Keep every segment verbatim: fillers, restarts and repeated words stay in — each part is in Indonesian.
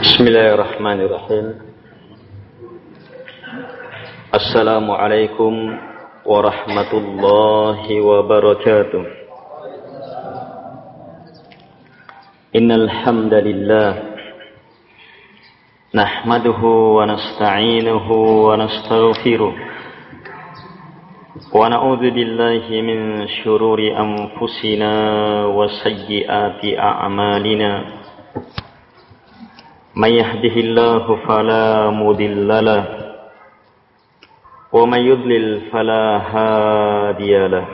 Bismillahirrahmanirrahim. Assalamualaikum warahmatullahi wabarakatuh. Innal hamdalillah nahmaduhu wa nasta'inuhu wa nastaghfiruh wa na'udzu billahi min shururi anfusina wa sayyiati a'malina. Man yahdihillahu fala mudilla lahu wa man yudlil fala hadiya lahu.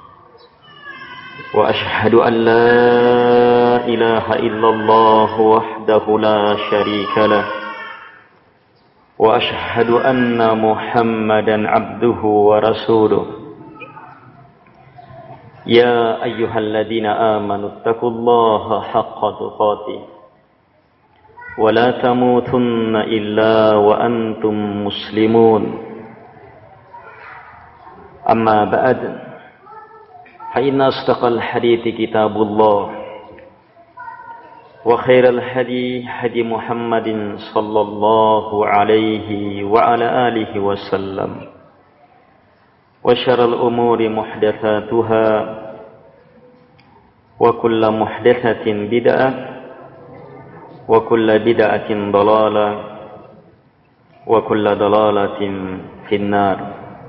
Wa ashhadu an la ilaha illallah wahdahu la syarika lahu wa ashhadu anna Muhammadan abduhu wa rasuluh. Ya ayyuhalladzina amanu taqullaha haqqa tuqatih wa la tamutunna illa wa antum muslimun. Amma ba'd, fa inna asdaqal hadithi kitabullah wa khairal hadi hadi Muhammadin sallallahu alaihi wa ala alihi wa sallam wa syarrul umuri muhdatsatuha wa kullu muhdatsatin bid'ah wa kullu bid'atin dhalalah wa kullu dhalalatin finnar.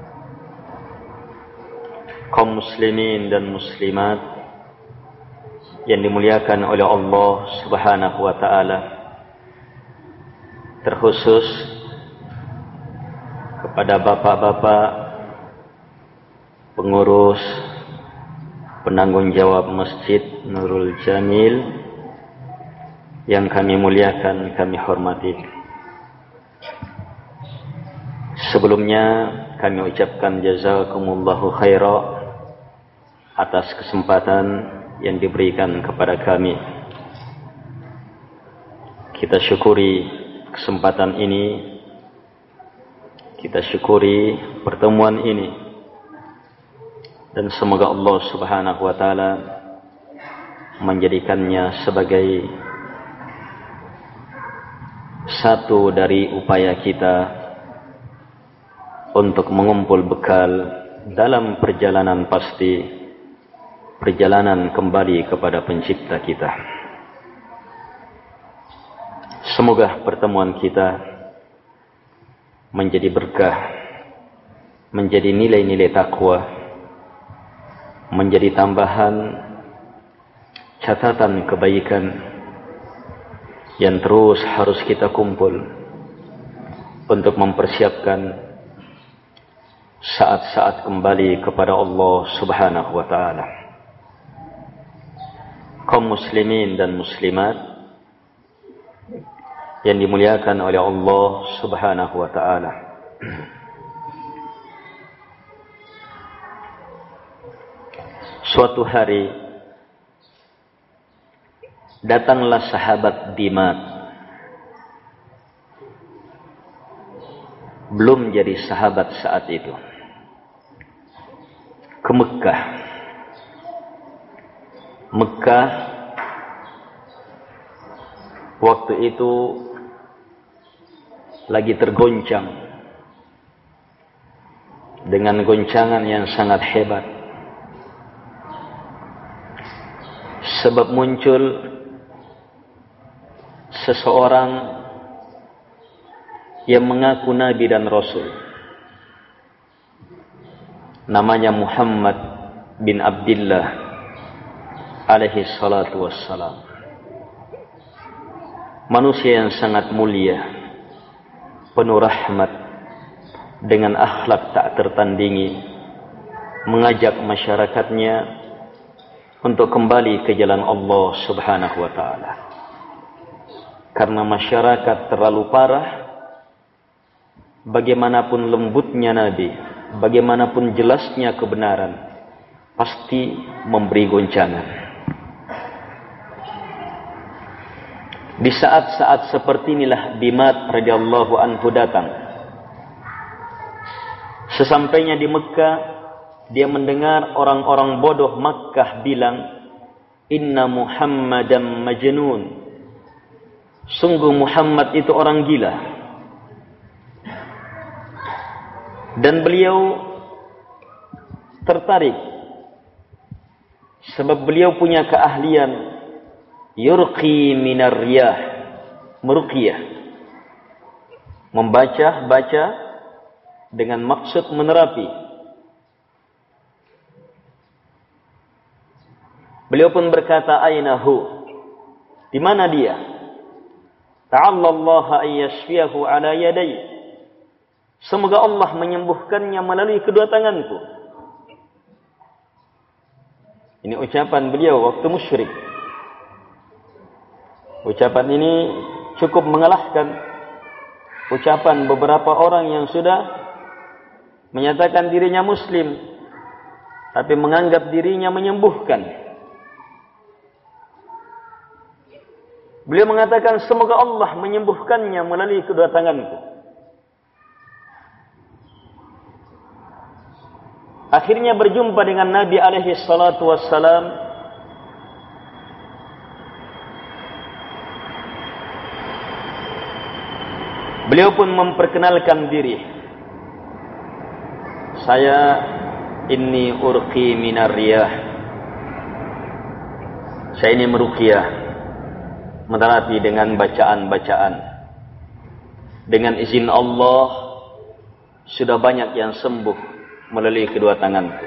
Kaum muslimin dan muslimat yang dimuliakan oleh Allah Subhanahu wa taala, terkhusus kepada bapak-bapak pengurus penanggung jawab Masjid Nurul Jamil yang kami muliakan, kami hormati. Sebelumnya kami ucapkan jazakumullahu khaira atas kesempatan yang diberikan kepada kami. Kita syukuri kesempatan ini, kita syukuri pertemuan ini, dan semoga Allah Subhanahu wa taala menjadikannya sebagai satu dari upaya kita untuk mengumpul bekal dalam perjalanan pasti, perjalanan kembali kepada pencipta kita. Semoga pertemuan kita menjadi berkah, menjadi nilai-nilai takwa, menjadi tambahan catatan kebaikan yang terus harus kita kumpul untuk mempersiapkan saat-saat kembali kepada Allah Subhanahu wa taala. Kaum muslimin dan muslimat yang dimuliakan oleh Allah Subhanahu wa taala, suatu hari datanglah sahabat Dimat, belum jadi sahabat saat itu, ke Mekah. Mekah waktu itu lagi tergoncang dengan goncangan yang sangat hebat, sebab muncul seseorang yang mengaku Nabi dan Rasul, namanya Muhammad bin Abdullah alaihi salatu wassalam. Manusia yang sangat mulia, penuh rahmat, dengan akhlak tak tertandingi, mengajak masyarakatnya untuk kembali ke jalan Allah Subhanahu wa taala. Karena masyarakat terlalu parah, bagaimanapun lembutnya Nabi, bagaimanapun jelasnya kebenaran, pasti memberi goncangan. Di saat-saat seperti inilah Dimat radhiyallahu anhu datang. Sesampainya di Mekah, dia mendengar orang-orang bodoh Makkah bilang, "Inna Muhammadan majnun." sungguh Muhammad itu orang gila. Dan beliau tertarik sebab beliau punya keahlian yurqi minar riyah, meruqyah, membaca-baca dengan maksud menerapi. Beliau pun berkata, ainahu, di mana dia? Ta'allallaha ayyashfiyahu ala yadayya. Semoga Allah menyembuhkannya melalui kedua tanganku. Ini ucapan beliau waktu musyrik. Ucapan ini cukup mengalahkan ucapan beberapa orang yang sudah menyatakan dirinya muslim, tapi menganggap dirinya menyembuhkan. Beliau mengatakan, semoga Allah menyembuhkannya melalui kedua tanganku. Akhirnya berjumpa dengan Nabi alaihi salatu wassalam. Beliau pun memperkenalkan diri. Saya inni urqi minar riyah. Saya ini meruqyah, menerapi dengan bacaan-bacaan. Dengan izin Allah, sudah banyak yang sembuh melalui kedua tanganku.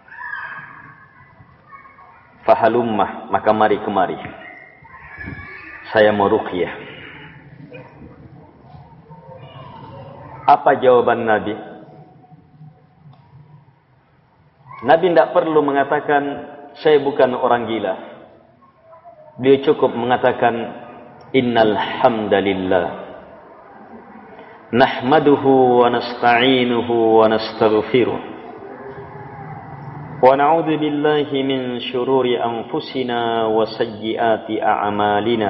Fahalummah, maka mari kemari. Saya mau ruqyah. Apa jawaban Nabi? Nabi tidak perlu mengatakan, saya bukan orang gila. Beliau cukup mengatakan, innal hamdalillah nahmaduhu wa nasta'inuhu wa nastaghfiruh wa na'udzu billahi min syururi anfusina wa sayyiati a'malina.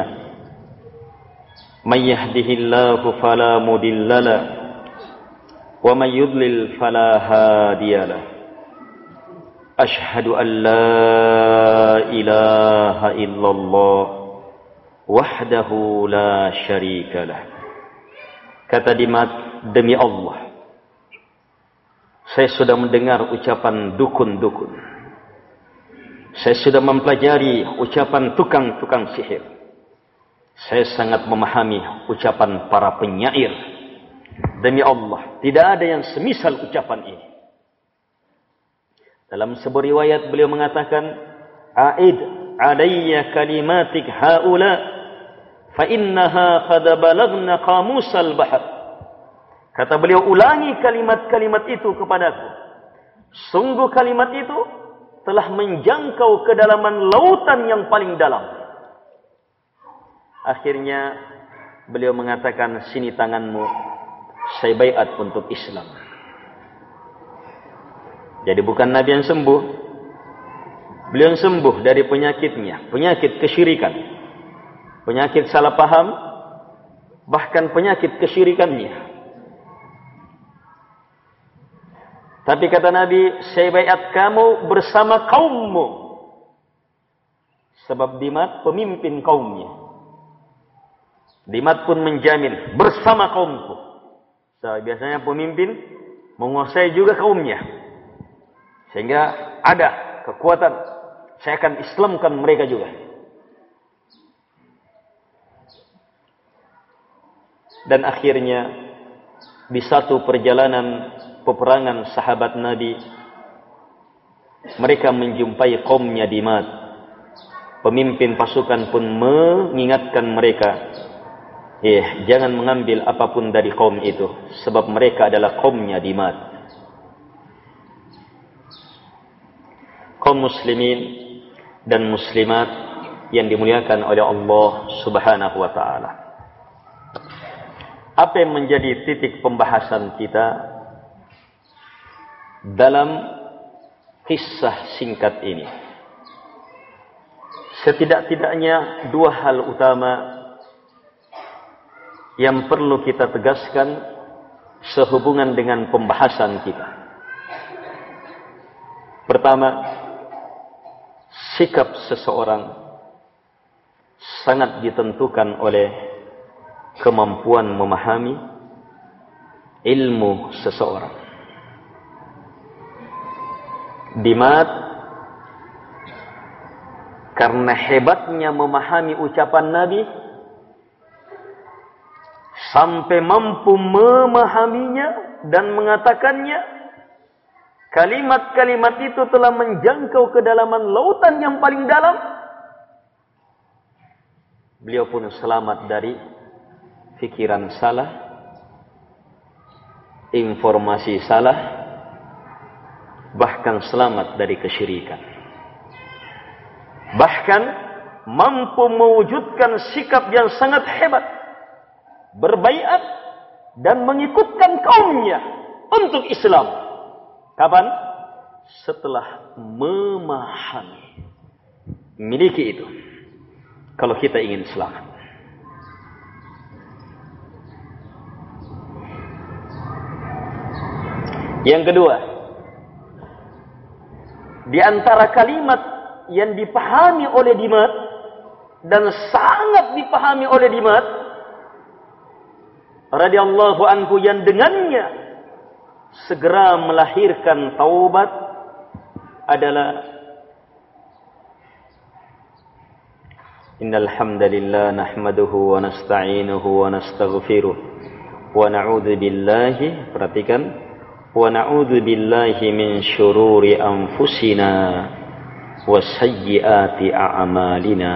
May yahdihillahu fala mudilla lahu wa may yudlil fala hadiya lahu. Ashhadu an la ilaha illallah wahdahu la syarika lah. Kata Dimat, demi Allah, saya sudah mendengar ucapan dukun-dukun. Saya sudah mempelajari ucapan tukang-tukang sihir. Saya sangat memahami ucapan para penyair. Demi Allah, tidak ada yang semisal ucapan ini. Dalam sebuah riwayat beliau mengatakan, A'id alayya kalimatik haula fa innaha qad balagna qamusal bahr. Kata beliau, ulangi kalimat-kalimat itu kepadaku. Sungguh kalimat itu telah menjangkau kedalaman lautan yang paling dalam. Akhirnya beliau mengatakan, sini tanganmu, saya baiat untuk Islam. Jadi bukan Nabi yang sembuh. Beliau yang sembuh dari penyakitnya, penyakit kesyirikan, penyakit salah paham, bahkan penyakit kesyirikannya. Tapi kata Nabi, saya baiat kamu bersama kaummu. Sebab Dimat pemimpin kaumnya. Dimat pun menjamin bersama kaumku. So, biasanya pemimpin menguasai juga kaumnya. Sehingga ada kekuatan, saya akan Islamkan mereka juga. Dan akhirnya di satu perjalanan peperangan sahabat Nabi, mereka menjumpai kaumnya Dimat. Pemimpin pasukan pun mengingatkan mereka, eh, jangan mengambil apapun dari kaum itu, sebab mereka adalah kaumnya Dimat. Kaum muslimin dan muslimat yang dimuliakan oleh Allah Subhanahu wa ta'ala. Apa yang menjadi titik pembahasan kita dalam kisah singkat ini? Setidak-tidaknya dua hal utama yang perlu kita tegaskan sehubungan dengan pembahasan kita. Pertama, sikap seseorang sangat ditentukan oleh kemampuan memahami ilmu seseorang. Dimat karena hebatnya memahami ucapan Nabi sampai mampu memahaminya dan mengatakannya, kalimat-kalimat itu telah menjangkau kedalaman lautan yang paling dalam. Beliau pun selamat dari fikiran salah, informasi salah, bahkan selamat dari kesyirikan. Bahkan mampu mewujudkan sikap yang sangat hebat, berbaiat dan mengikutkan kaumnya untuk Islam. Kapan? Setelah memahami. Miliki itu kalau kita ingin selamat. Yang kedua, di antara kalimat yang dipahami oleh Dimat dan sangat dipahami oleh Dimat radhiyallahu anhu, yang dengannya segera melahirkan taubat adalah innal hamdalillah nahmaduhu wa nasta'inuhu wa nastaghfiruh wa na'udzu billahi, perhatikan, wa na'udzu billahi min syururi anfusina wa sayyiati a'malina.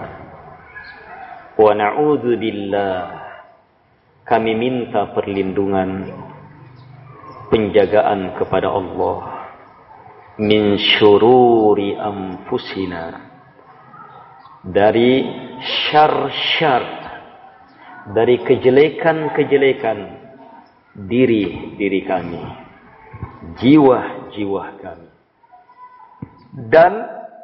Wa na'udzu billah, kami minta perlindungan, penjagaan kepada Allah, min syururi anfusina, dari syar-syar, dari kejelekan-kejelekan diri-diri kami, jiwa-jiwa kami, dan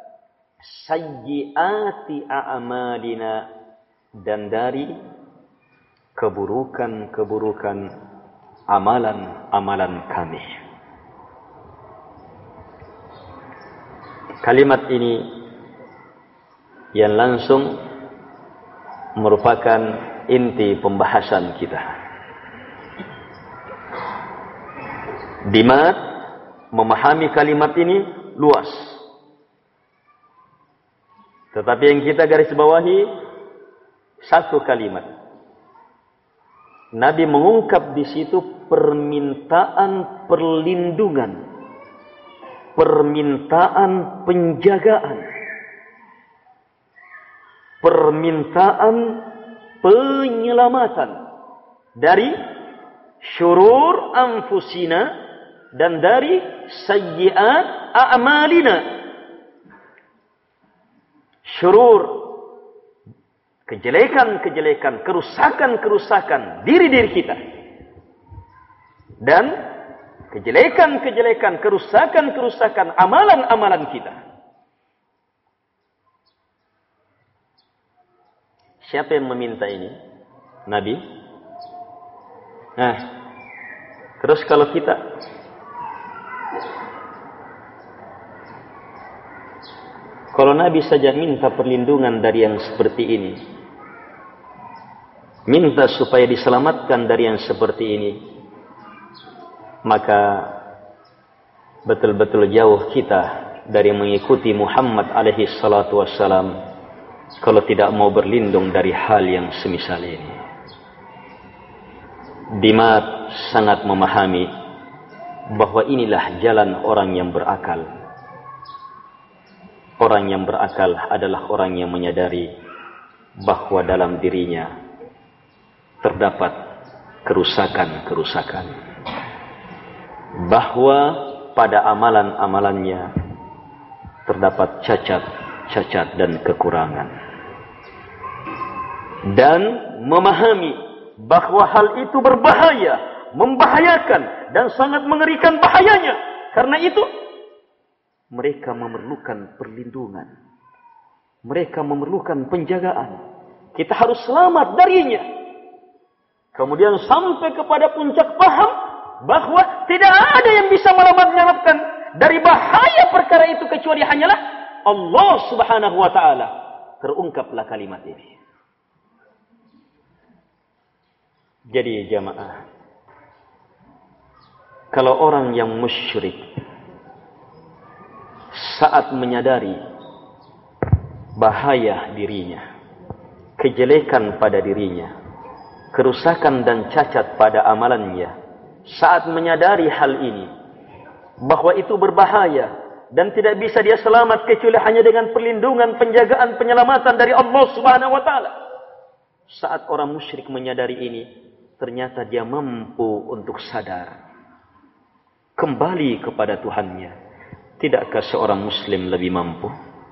sayyiati a'malina, dan dari keburukan-keburukan amalan-amalan kami. Kalimat ini yang langsung merupakan inti pembahasan kita. Dimat memahami kalimat ini luas. Tetapi yang kita garis bawahi satu kalimat. Nabi mengungkap di situ permintaan perlindungan, permintaan penjagaan, permintaan penyelamatan dari syurur anfusina dan dari sayyiat a'malina. Syurur, kejelekan-kejelekan, kerusakan-kerusakan diri-diri kita, dan kejelekan-kejelekan, kerusakan-kerusakan amalan-amalan kita. Siapa yang meminta ini? Nabi. Nah, terus kalau kita, kalau Nabi saja minta perlindungan dari yang seperti ini, minta supaya diselamatkan dari yang seperti ini, maka betul-betul jauh kita dari mengikuti Muhammad alaihi salatu wassalam kalau tidak mau berlindung dari hal yang semisal ini. Dimat sangat memahami bahwa inilah jalan orang yang berakal. Orang yang berakal adalah orang yang menyadari bahwa dalam dirinya terdapat kerusakan-kerusakan, bahwa pada amalan-amalannya terdapat cacat-cacat dan kekurangan, dan memahami bahwa hal itu berbahaya, membahayakan, dan sangat mengerikan bahayanya. Karena itu mereka memerlukan perlindungan, mereka memerlukan penjagaan. Kita harus selamat darinya. Kemudian sampai kepada puncak paham bahwa tidak ada yang bisa menyelamatkan dari bahaya perkara itu kecuali hanyalah Allah Subhanahu wa taala. Terungkaplah kalimat ini. Jadi jamaah, kalau orang yang musyrik saat menyadari bahaya dirinya, kejelekan pada dirinya, kerusakan dan cacat pada amalannya, saat menyadari hal ini, bahwa itu berbahaya dan tidak bisa dia selamat kecuali hanya dengan perlindungan, penjagaan, penyelamatan dari Allah Subhanahu wa taala. Saat orang musyrik menyadari ini, ternyata dia mampu untuk sadar kembali kepada Tuhannya. Tidakkah seorang muslim lebih mampu?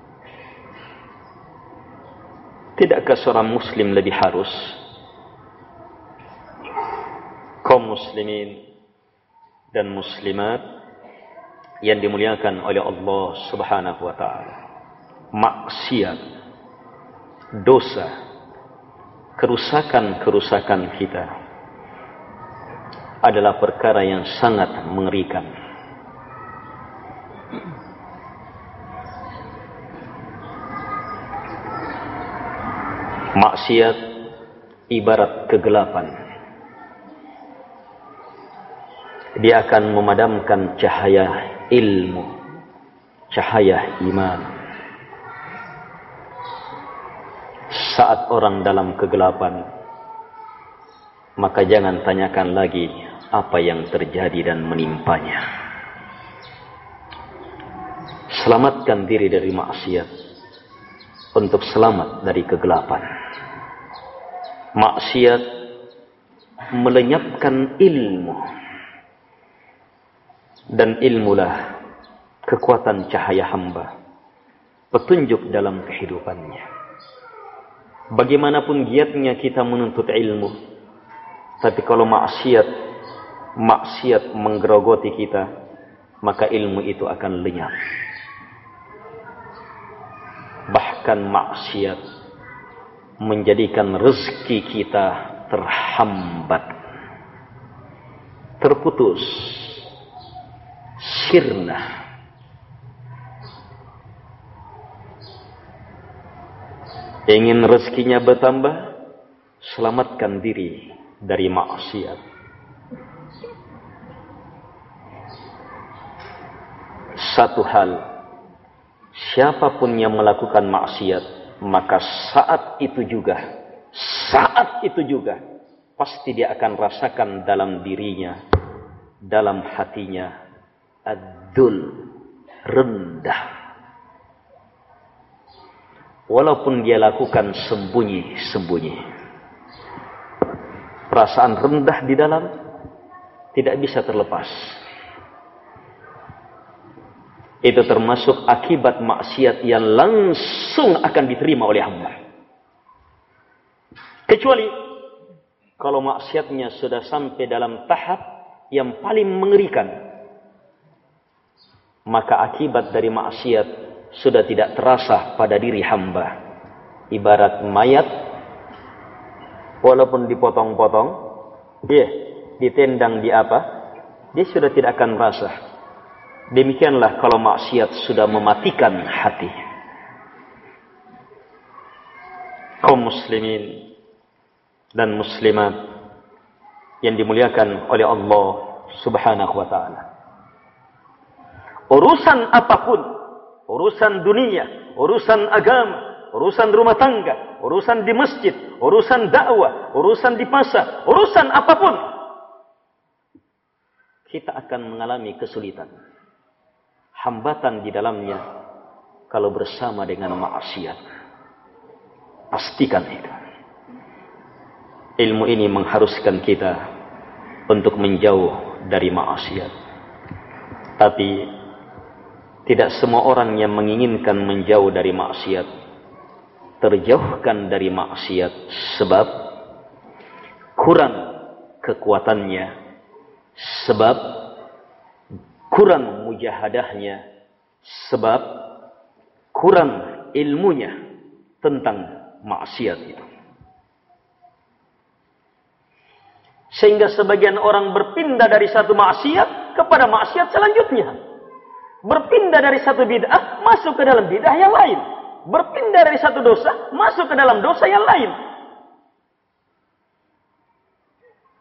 Tidakkah seorang muslim lebih harus? Kaum muslimin dan muslimat yang dimuliakan oleh Allah Subhanahu wa taala, maksiat, dosa, kerusakan-kerusakan kita adalah perkara yang sangat mengerikan. Maksiat ibarat kegelapan. Dia akan memadamkan cahaya ilmu, cahaya iman. Saat orang dalam kegelapan, maka jangan tanyakan lagi apa yang terjadi dan menimpanya. Selamatkan diri dari maksiat untuk selamat dari kegelapan. Maksiat melenyapkan ilmu, dan ilmulah kekuatan cahaya hamba, petunjuk dalam kehidupannya. Bagaimanapun giatnya kita menuntut ilmu, tapi kalau maksiat maksiat menggerogoti kita, maka ilmu itu akan lenyap. Bahkan maksiat menjadikan rezeki kita terhambat, terputus, sirna. Ingin rezekinya bertambah, selamatkan diri dari maksiat. Satu hal, siapapun yang melakukan maksiat, maka saat itu juga, saat itu juga, pasti dia akan rasakan dalam dirinya, dalam hatinya, ad-dul, rendah. Walaupun dia lakukan sembunyi-sembunyi, perasaan rendah di dalam tidak bisa terlepas. Itu termasuk akibat maksiat yang langsung akan diterima oleh hamba. Kecuali kalau maksiatnya sudah sampai dalam tahap yang paling mengerikan, maka akibat dari maksiat sudah tidak terasa pada diri hamba. Ibarat mayat, walaupun dipotong-potong, dia ditendang di apa, dia sudah tidak akan merasa. Demikianlah kalau maksiat sudah mematikan hati. Kaum muslimin dan muslimat yang dimuliakan oleh Allah Subhanahu wa taala, urusan apapun, urusan dunia, urusan agama, urusan rumah tangga, urusan di masjid, urusan dakwah, urusan di pasar, urusan apapun, kita akan mengalami kesulitan, hambatan di dalamnya kalau bersama dengan maksiat. Pastikan itu. Ilmu ini mengharuskan kita untuk menjauh dari maksiat. Tapi tidak semua orang yang menginginkan menjauh dari maksiat terjauhkan dari maksiat sebab kurang kekuatannya, sebab kurang mujahadahnya, sebab kurang ilmunya tentang maksiat itu. Sehingga sebagian orang berpindah dari satu maksiat kepada maksiat selanjutnya. Berpindah dari satu bid'ah masuk ke dalam bid'ah yang lain. Berpindah dari satu dosa masuk ke dalam dosa yang lain.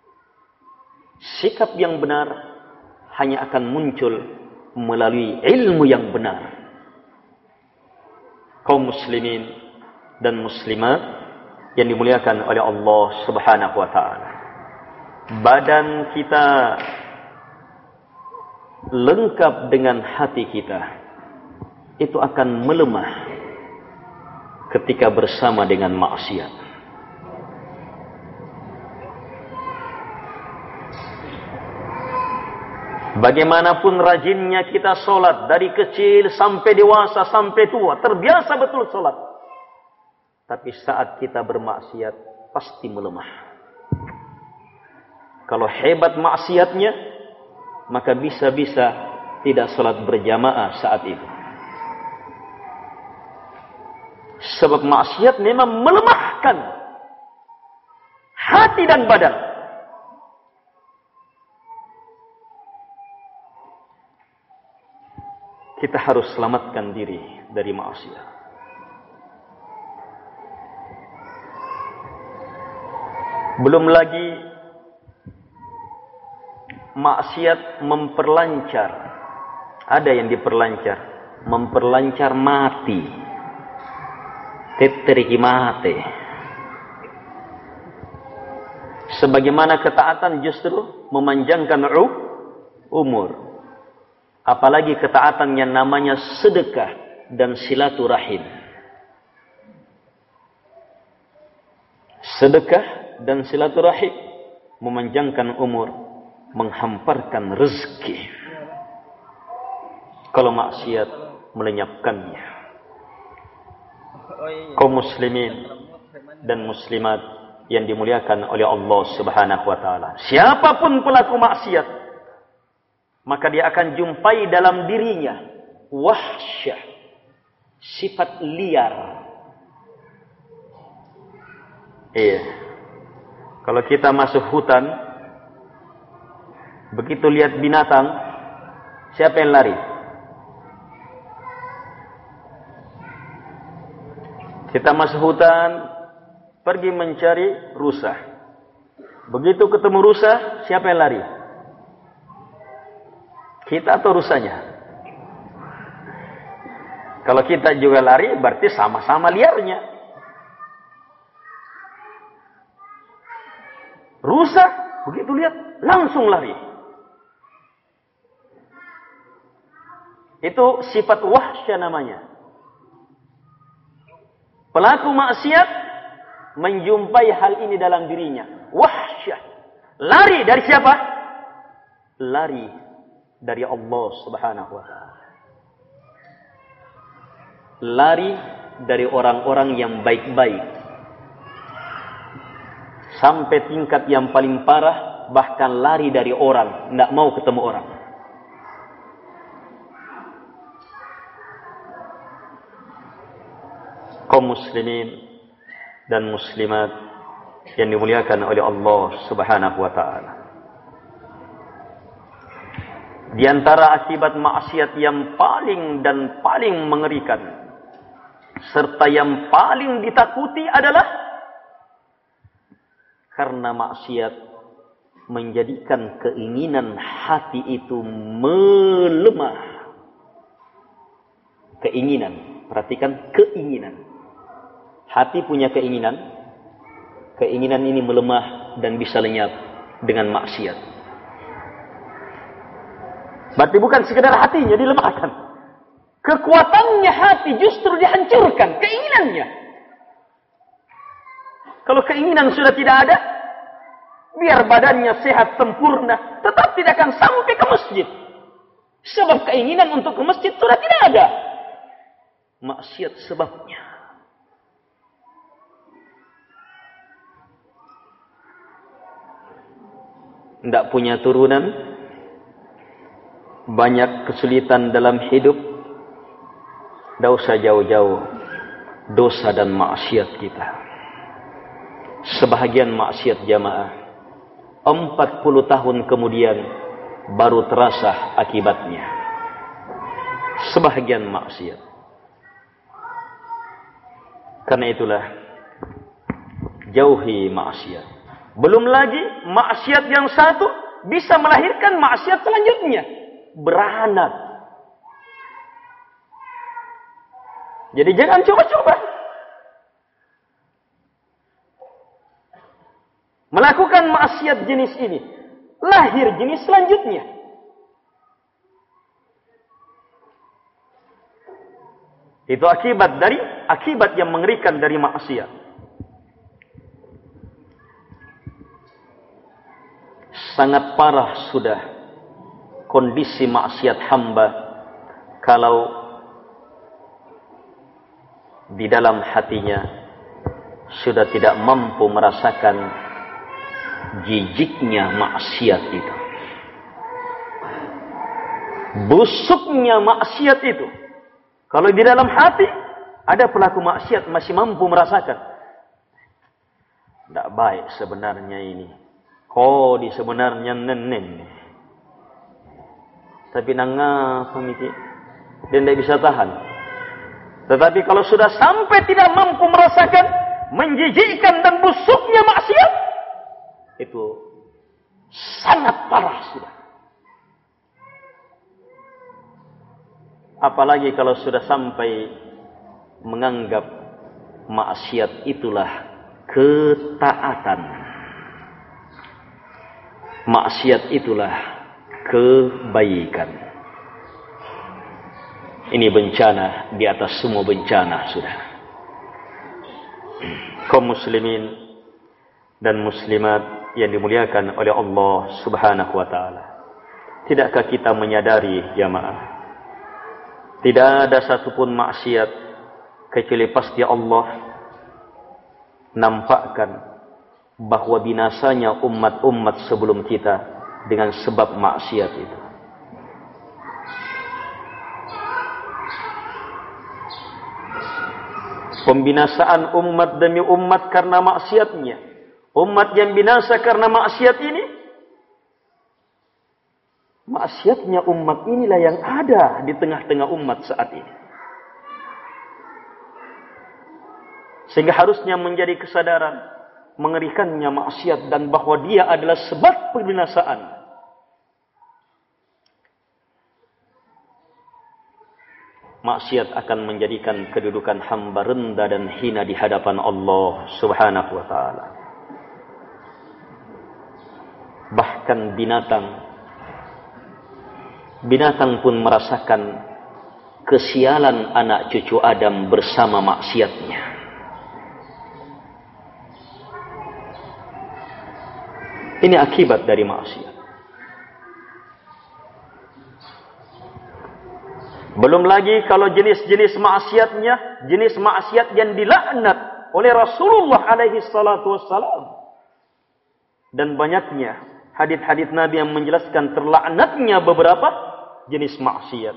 sikap yang benar hanya akan muncul melalui ilmu yang benar. Kaum muslimin dan muslimat yang dimuliakan oleh Allah Subhanahu wa taala. Badan kita lengkap dengan hati kita itu akan melemah ketika bersama dengan maksiat. Bagaimanapun rajinnya kita sholat dari kecil sampai dewasa sampai tua, terbiasa betul sholat. Tapi saat kita bermaksiat pasti melemah. Kalau hebat maksiatnya, maka bisa-bisa tidak sholat berjamaah saat itu. Sebab maksiat memang melemahkan hati dan badan. Kita harus selamatkan diri dari maksiat. Belum lagi maksiat memperlancar. Ada yang diperlancar, memperlancar mati. Tetriki mate. Sebagaimana ketaatan justru memanjangkan umur. Apalagi ketaatan yang namanya sedekah dan silaturahim. Sedekah dan silaturahim memanjangkan umur, menghamparkan rezeki. Kalau maksiat melenyapkannya. Kaum muslimin dan muslimat yang dimuliakan oleh Allah Subhanahu wa taala. Siapapun pelaku maksiat, maka dia akan jumpai dalam dirinya wahsyah, sifat liar. Iya. Kalau kita masuk hutan, begitu lihat binatang, siapa yang lari? Kita masuk hutan, pergi mencari rusa. Begitu ketemu rusa, siapa yang lari? Kita atau rusanya? Kalau kita juga lari, berarti sama-sama liarnya. Rusa, begitu lihat, langsung lari. Itu sifat wahsya namanya. Pelaku maksiat menjumpai hal ini dalam dirinya. Wahsyah. Lari dari siapa? Lari dari Allah Subhanahu wa taala. Lari dari orang-orang yang baik-baik. Sampai tingkat yang paling parah, bahkan lari dari orang, tidak mau ketemu orang. Kaum muslimin dan muslimat yang dimuliakan oleh Allah Subhanahu wa taala. Di antara akibat maksiat yang paling dan paling mengerikan serta yang paling ditakuti adalah karena maksiat menjadikan keinginan hati itu melemah. Keinginan, perhatikan keinginan. Hati punya keinginan, keinginan ini melemah dan bisa lenyap dengan maksiat. Berarti bukan sekedar hatinya dilemahkan. Kekuatannya hati justru dihancurkan, keinginannya. Kalau keinginan sudah tidak ada, biar badannya sehat sempurna, tetap tidak akan sampai ke masjid. Sebab keinginan untuk ke masjid sudah tidak ada. Maksiat sebabnya. Tidak punya turunan, banyak kesulitan dalam hidup, tidak usah jauh-jauh dosa dan maksiat kita. Sebahagian maksiat jamaah empat puluh tahun kemudian baru terasa akibatnya. Sebahagian maksiat. Karena itulah jauhi maksiat. Belum lagi maksiat yang satu bisa melahirkan maksiat selanjutnya. Beranak. Jadi jangan coba-coba melakukan maksiat jenis ini. Lahir jenis selanjutnya. Itu akibat dari akibat yang mengerikan dari maksiat. Sangat parah sudah kondisi maksiat hamba kalau di dalam hatinya sudah tidak mampu merasakan jijiknya maksiat itu. Busuknya maksiat itu. Kalau di dalam hati ada pelaku maksiat masih mampu merasakan. Tidak baik sebenarnya ini. Oh, di sebenarnya nenen. Tapi nangapa mikir. Dia tidak bisa tahan. Tetapi kalau sudah sampai tidak mampu merasakan menjijikkan dan busuknya maksiat, itu sangat parah sudah. Apalagi kalau sudah sampai menganggap maksiat itulah ketaatan. Maksiat itulah kebaikan. Ini bencana di atas semua bencana sudah. Kaum muslimin dan muslimat yang dimuliakan oleh Allah Subhanahu wa taala. Tidakkah kita menyadari jamaah? Tidak ada satupun maksiat kecuali pasti Allah nampakkan bahwa binasanya umat-umat sebelum kita dengan sebab maksiat itu. Pembinasaan umat demi umat karena maksiatnya. Umat yang binasa karena maksiat ini. Maksiatnya umat inilah yang ada di tengah-tengah umat saat ini. Sehingga harusnya menjadi kesadaran mengerikannya maksiat dan bahwa dia adalah sebab pembinasaan. Maksiat akan menjadikan kedudukan hamba rendah dan hina di hadapan Allah Subhanahu wa taala. Bahkan binatang binatang pun merasakan kesialan anak cucu Adam bersama maksiatnya. Ini akibat dari maksiat. Belum lagi kalau jenis-jenis maksiatnya, jenis maksiat yang dilaknat oleh Rasulullah alaihi salatu wassalam. Dan banyaknya hadits-hadits Nabi yang menjelaskan terlaknatnya beberapa jenis maksiat.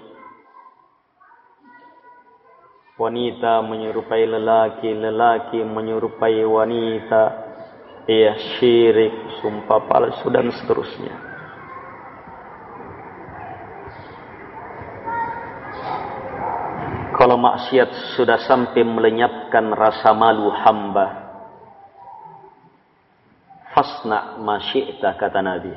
Wanita menyerupai lelaki, lelaki menyerupai wanita, iya syirik, sumpah palsu dan seterusnya. Kalau maksiat sudah sampai melenyapkan rasa malu hamba, fasna ma syi'ta, kata Nabi.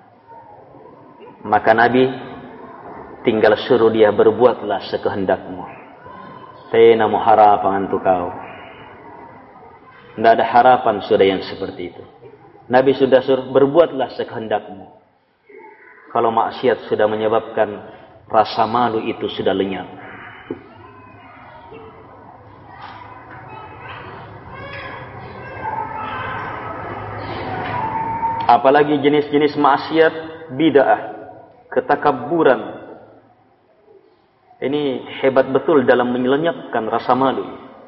Maka Nabi tinggal suruh dia berbuatlah sekehendakmu. Tena mu harapan untuk kau. Tidak ada harapan sudah yang seperti itu. Nabi sudah suruh berbuatlah sekehendakmu. Kalau maksiat sudah menyebabkan rasa malu itu sudah lenyap. Apalagi jenis-jenis maksiat bid'ah, ketakabburan. Ini hebat betul dalam menyelenyapkan rasa malu.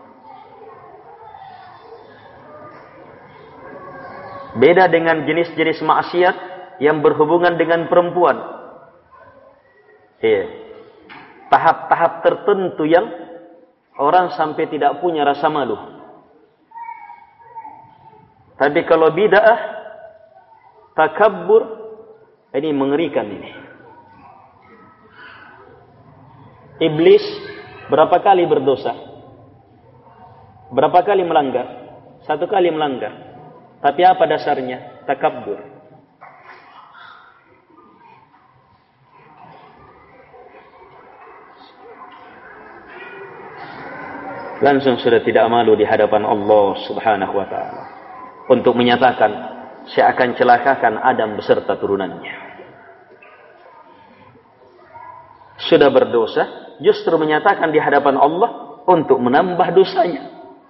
Beda dengan jenis-jenis maksiat yang berhubungan dengan perempuan. Iya. Tahap-tahap tertentu yang orang sampai tidak punya rasa malu. Tapi kalau bid'ah, takabbur, ini mengerikan ini. Iblis berapa kali berdosa? Berapa kali melanggar? Satu kali melanggar. Tapi apa dasarnya? Takabbur. langsung sudah tidak malu di hadapan Allah Subhanahu wa taala untuk menyatakan, saya akan celakakan Adam beserta turunannya. Sudah berdosa, justru menyatakan di hadapan Allah untuk menambah dosanya.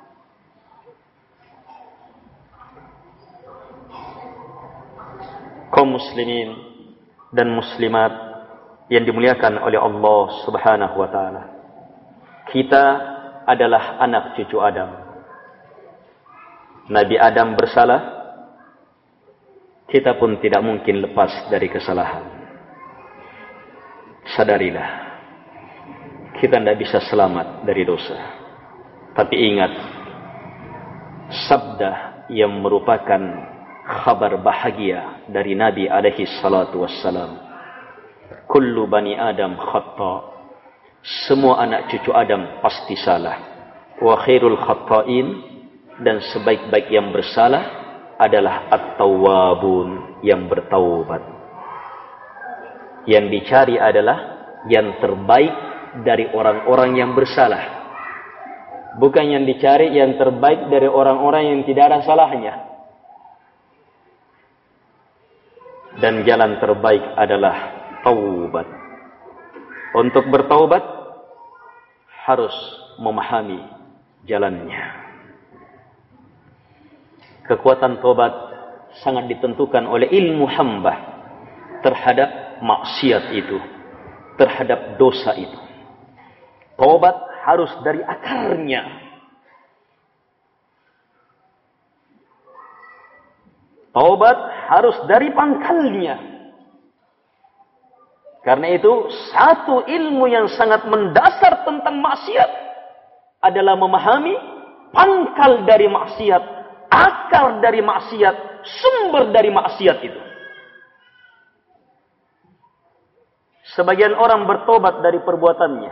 Kaum muslimin dan muslimat yang dimuliakan oleh Allah Subhanahu wa taala, kita adalah anak cucu Adam. Nabi Adam bersalah, kita pun tidak mungkin lepas dari kesalahan. Sadarilah, kita tidak bisa selamat dari dosa. Tapi ingat, sabda yang merupakan kabar bahagia dari Nabi alaihi salatu wassalam, kullu bani Adam khata', semua anak cucu Adam pasti salah. Wa khairul khata'in, dan sebaik-baik yang bersalah adalah at-tawwabun, yang bertaubat. Yang dicari adalah yang terbaik dari orang-orang yang bersalah, bukan yang dicari yang terbaik dari orang-orang yang tidak ada salahnya. Dan jalan terbaik adalah taubat. Untuk bertaubat harus memahami jalannya. Kekuatan taubat sangat ditentukan oleh ilmu hamba terhadap maksiat itu, terhadap dosa itu. Taubat harus dari akarnya. Taubat harus dari pangkalnya. Karena itu, satu ilmu yang sangat mendasar tentang maksiat adalah memahami pangkal dari maksiat, akar dari maksiat, sumber dari maksiat itu. Sebagian orang bertobat dari perbuatannya.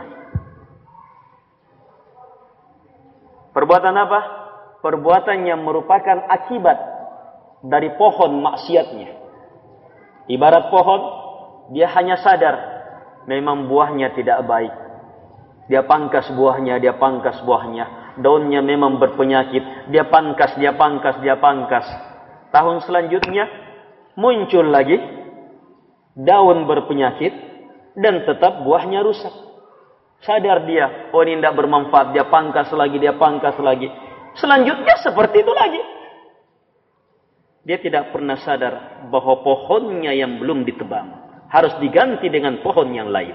Perbuatan apa? Perbuatan yang merupakan akibat dari pohon maksiatnya. Ibarat pohon, dia hanya sadar memang buahnya tidak baik. Dia pangkas buahnya, dia pangkas buahnya. Daunnya memang berpenyakit. Dia pangkas, dia pangkas, dia pangkas. Tahun selanjutnya muncul lagi daun berpenyakit dan tetap buahnya rusak. Sadar dia, oh ini tidak bermanfaat. Dia pangkas lagi, dia pangkas lagi. Selanjutnya seperti itu lagi. Dia tidak pernah sadar bahwa pohonnya yang belum ditebang harus diganti dengan pohon yang lain.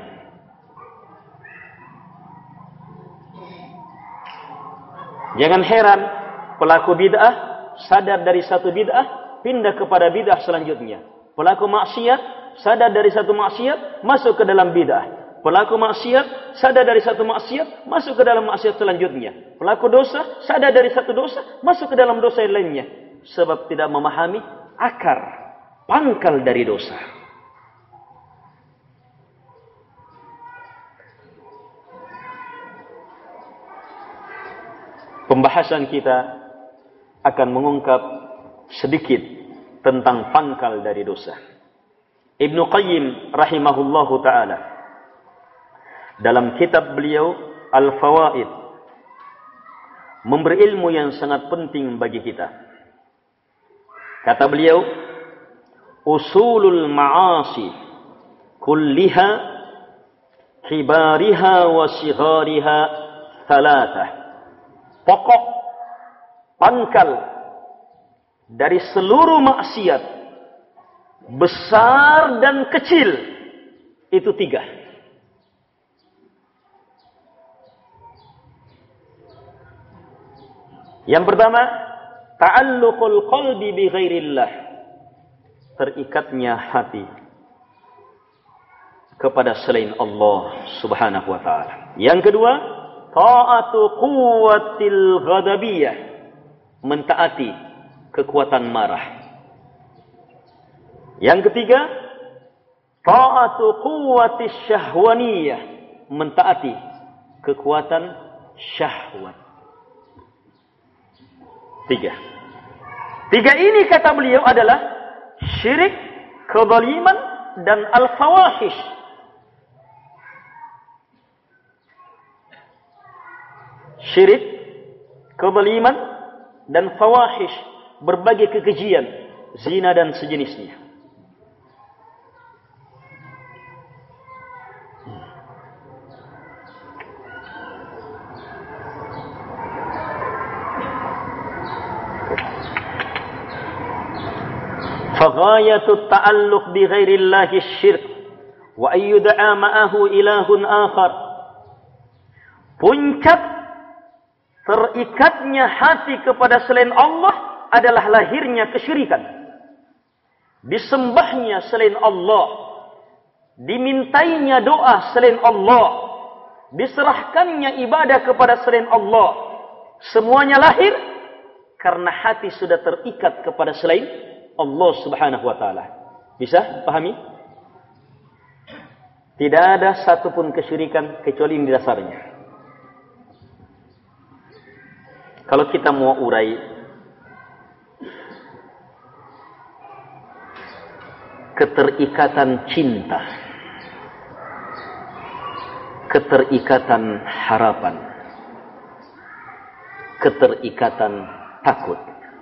Jangan heran pelaku bid'ah sadar dari satu bid'ah pindah kepada bid'ah selanjutnya. Pelaku maksiat sadar dari satu maksiat masuk ke dalam bid'ah. Pelaku maksiat sadar dari satu maksiat masuk ke dalam maksiat selanjutnya. Pelaku dosa sadar dari satu dosa masuk ke dalam dosa yang lainnya. Sebab tidak memahami akar, pangkal dari dosa. Pembahasan kita akan mengungkap sedikit tentang pangkal dari dosa. Ibnu Qayyim rahimahullahu ta'ala dalam kitab beliau Al-Fawaid memberi ilmu yang sangat penting bagi kita. Kata beliau, usulul ma'asi kulliha kibariha wa sighariha thalatah. Pokok pangkal dari seluruh maksiat besar dan kecil itu tiga. Yang pertama, ta'alluqul qalbi bi ghairillah, terikatnya hati kepada selain Allah Subhanahu wa taala. Yang kedua, ta'atu quwwatil ghadabiyah, mentaati kekuatan marah. Yang ketiga, ta'atu quwwatis syahwaniyah, mentaati kekuatan syahwat. Tiga. Tiga ini kata beliau adalah syirik, kezaliman, dan al-fawahish. syirik, kezaliman, dan fawahish, berbagai kekejian, zina dan sejenisnya. Faghayatu ta'alluq bi ghairillahi syirk wa ayyud'a ma'ahu ilahun akhar. Puncak terikatnya hati kepada selain Allah adalah lahirnya kesyirikan. Disembahnya selain Allah, dimintainya doa selain Allah, diserahkannya ibadah kepada selain Allah. Semuanya lahir karena hati sudah terikat kepada selain Allah Subhanahu wa taala. Bisa pahami? Tidak ada satupun kesyirikan kecuali di dasarnya. Kalau kita mau urai keterikatan cinta, keterikatan harapan, keterikatan takut.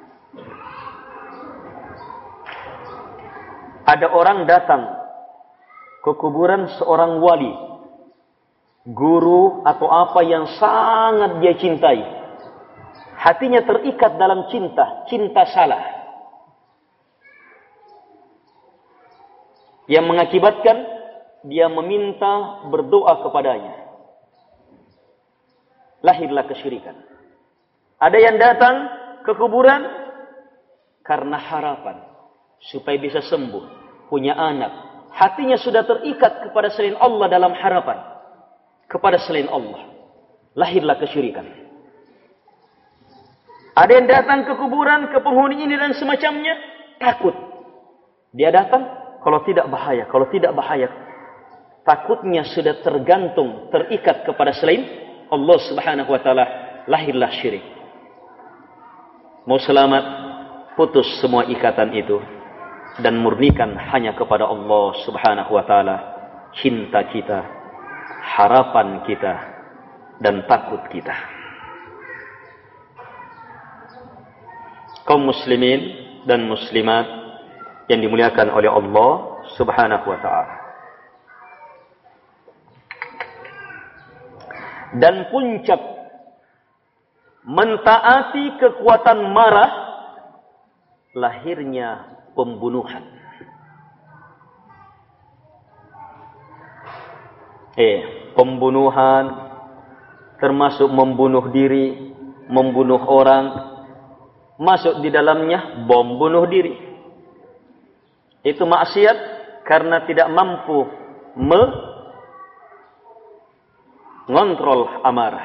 Ada orang datang ke kuburan seorang wali, guru atau apa yang sangat dia cintai. Hatinya terikat dalam cinta, cinta salah. Yang mengakibatkan dia meminta berdoa kepadanya. Lahirlah kesyirikan. Ada yang datang ke kuburan karena harapan supaya bisa sembuh, punya anak. Hatinya sudah terikat kepada selain Allah dalam harapan kepada selain Allah. Lahirlah kesyirikan. Ada yang datang ke kuburan, ke penghuni ini dan semacamnya, takut. Dia datang, kalau tidak bahaya, kalau tidak bahaya. Takutnya sudah tergantung, terikat kepada selain Allah Subhanahu wa taala. Lahirlah syirik. Mau selamat, putus semua ikatan itu dan murnikan hanya kepada Allah Subhanahu wa taala. Cinta kita, harapan kita, dan takut kita. Kaum muslimin dan muslimat yang dimuliakan oleh Allah Subhanahu wa taala. Dan puncak mentaati kekuatan marah, lahirnya pembunuhan. Eh, pembunuhan termasuk membunuh diri, membunuh orang. Masuk di dalamnya bom bunuh diri. Itu maksiat karena tidak mampu mengontrol amarah.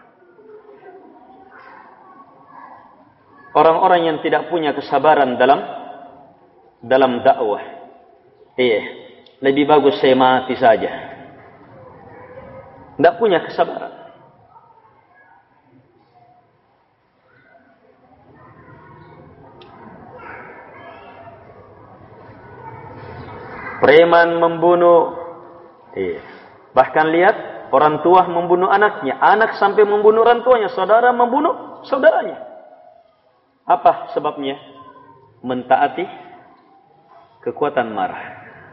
Orang-orang yang tidak punya kesabaran dalam dalam dakwah, eh, lebih bagus saya mati saja. Tidak punya kesabaran. Preman membunuh, eh, bahkan lihat orang tua membunuh anaknya, anak sampai membunuh orang tuanya, saudara membunuh saudaranya. Apa sebabnya? Mentaati kekuatan marah.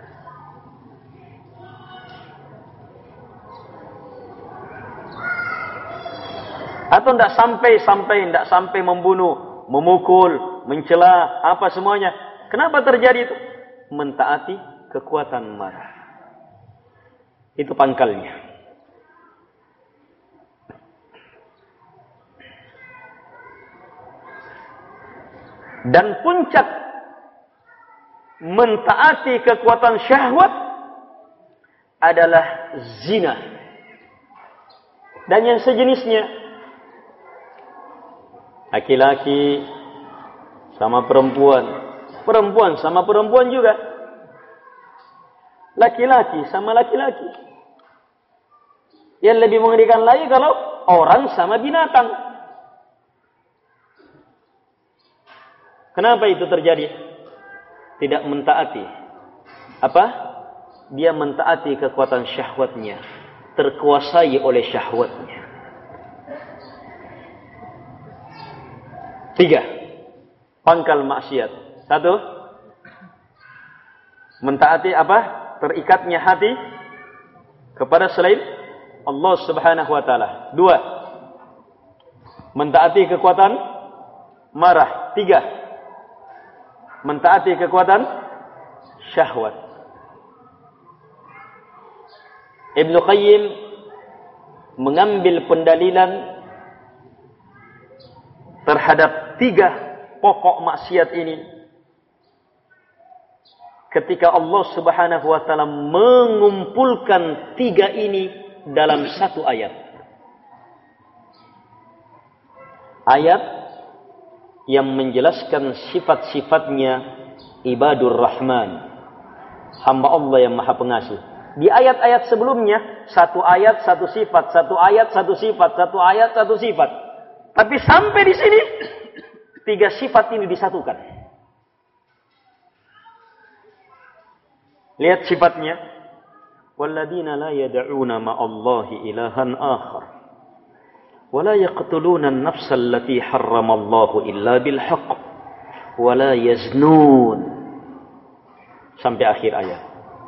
Atau tidak sampai-sampai, tidak sampai membunuh, memukul, mencela, apa semuanya. Kenapa terjadi itu? Mentaati kekuatan marah. Itu pangkalnya. Dan puncak mentaati kekuatan syahwat adalah zina dan yang sejenisnya. Laki-laki sama perempuan, perempuan sama perempuan juga. Laki-laki sama laki-laki. Yang lebih mengerikan lagi kalau orang sama binatang. Kenapa itu terjadi? Tidak mentaati. Apa? Dia mentaati kekuatan syahwatnya. Terkuasai oleh syahwatnya. Tiga. Pangkal maksiat. Satu. Mentaati apa? Terikatnya hati kepada selain Allah Subhanahu wa taala. Dua. Mentaati kekuatan marah. Tiga. Mentaati kekuatan syahwat. Ibnu Qayyim mengambil pendalilan terhadap tiga pokok maksiat ini ketika Allah Subhanahu wa taala mengumpulkan tiga ini dalam satu ayat. Ayat yang menjelaskan sifat-sifatnya ibadur rahman, hamba Allah yang maha pengasih. Di ayat-ayat sebelumnya satu ayat satu sifat, satu ayat satu sifat, satu ayat satu sifat. Tapi sampai di sini tiga sifat ini disatukan. Lihat sifatnya. Walladzina la yad'una ma'allahi ilahan akhar. Wa la yaqtuluna an-nafsa allati harrama Allahu illa bil haqq. Wa la yaznun. Sampai akhir ayat.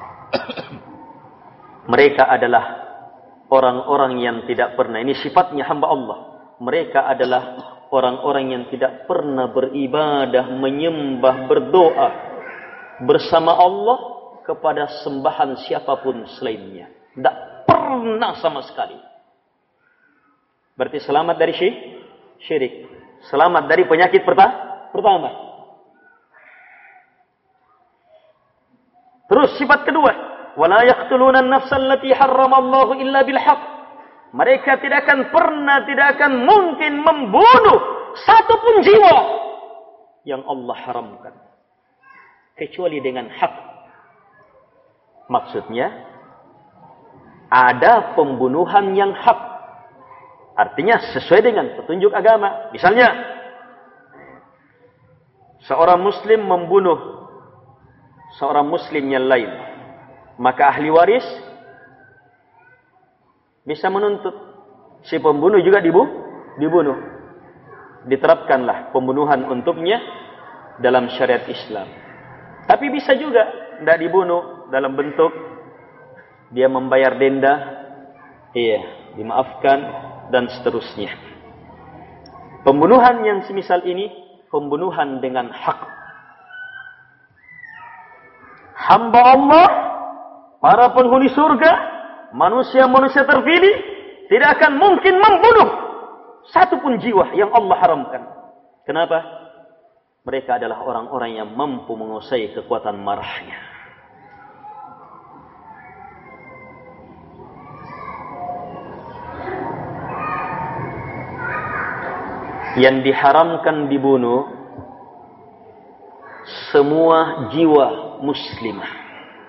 Mereka adalah orang-orang yang tidak pernah, ini sifatnya hamba Allah. Mereka adalah orang-orang yang tidak pernah beribadah, menyembah, berdoa bersama Allah kepada sembahan siapapun selainnya. Tidak pernah sama sekali. Berarti selamat dari syirik. Selamat dari penyakit pertama. Terus sifat kedua. وَلَا يَقْتُلُونَ النَّفْسَ الَّتِي حَرَّمَ اللَّهُ إِلَّا بِالْحَقِّ. Mereka tidak akan pernah, tidak akan mungkin membunuh satu pun jiwa yang Allah haramkan. Kecuali dengan hak. Maksudnya, ada pembunuhan yang hak. Artinya sesuai dengan petunjuk agama. Misalnya, seorang muslim membunuh seorang muslim yang lain. Maka ahli waris bisa menuntut si pembunuh juga dibunuh. Diterapkanlah pembunuhan untuknya dalam syariat Islam. Tapi bisa juga tidak dibunuh dalam bentuk dia membayar denda, iya, dimaafkan dan seterusnya. Pembunuhan yang semisal ini pembunuhan dengan hak. Hamba Allah, para penghuni surga, manusia-manusia terpilih, tidak akan mungkin membunuh satu pun jiwa yang Allah haramkan. Kenapa? Mereka adalah orang-orang yang mampu menguasai kekuatan marahnya. Yang diharamkan dibunuh semua jiwa muslimah.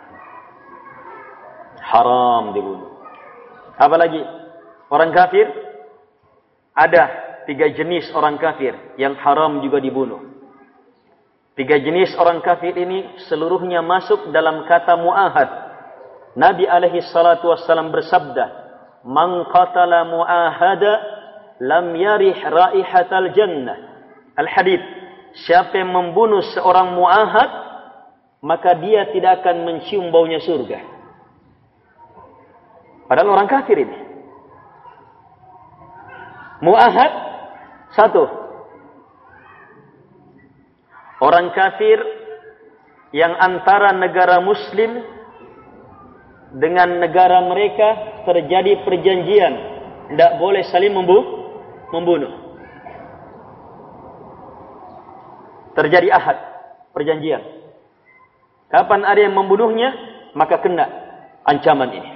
Haram dibunuh. Apalagi orang kafir, ada tiga jenis orang kafir yang haram juga dibunuh. Tiga jenis orang kafir ini seluruhnya masuk dalam kata mu'ahad. Nabi alaihi salatu wassalam bersabda, "Man qatala mu'ahada lam yarih raihatal jannah." Al-hadits, siapa yang membunuh seorang mu'ahad, maka dia tidak akan mencium baunya surga. Padahal orang kafir ini. Mu'ahad, satu. Orang kafir yang antara negara muslim dengan negara mereka terjadi perjanjian. Tidak boleh saling membunuh. Terjadi ahad, perjanjian. Kapan ada yang membunuhnya, maka kena ancaman ini.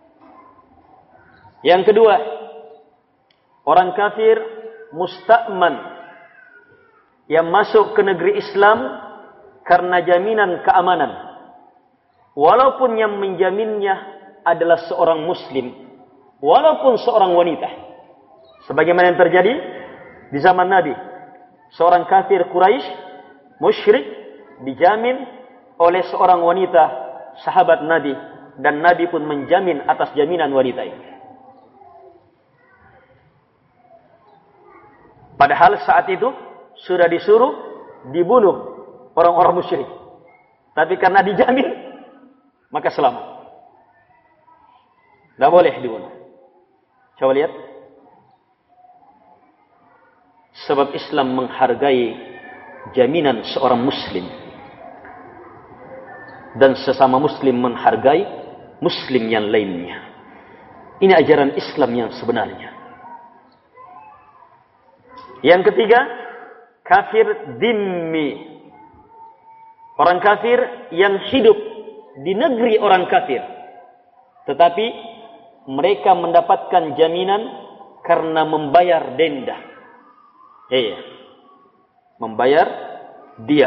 Yang kedua, orang kafir musta'man yang masuk ke negeri Islam karena jaminan keamanan. Walaupun yang menjaminnya adalah seorang muslim, walaupun seorang wanita. Sebagaimana yang terjadi di zaman Nabi. Seorang kafir Quraisy, musyrik, dijamin oleh seorang wanita sahabat Nabi, dan Nabi pun menjamin atas jaminan wanita ini. Padahal saat itu sudah disuruh dibunuh orang-orang musyrik. Tapi karena dijamin, maka selamat. Tidak boleh dibunuh. Coba lihat. Sebab Islam menghargai jaminan seorang muslim. Dan sesama muslim menghargai muslim yang lainnya. Ini ajaran Islam yang sebenarnya. Yang ketiga, kafir dhimmi. Orang kafir yang hidup di negeri orang kafir. Tetapi mereka mendapatkan jaminan karena membayar denda. Iya. Membayar dia.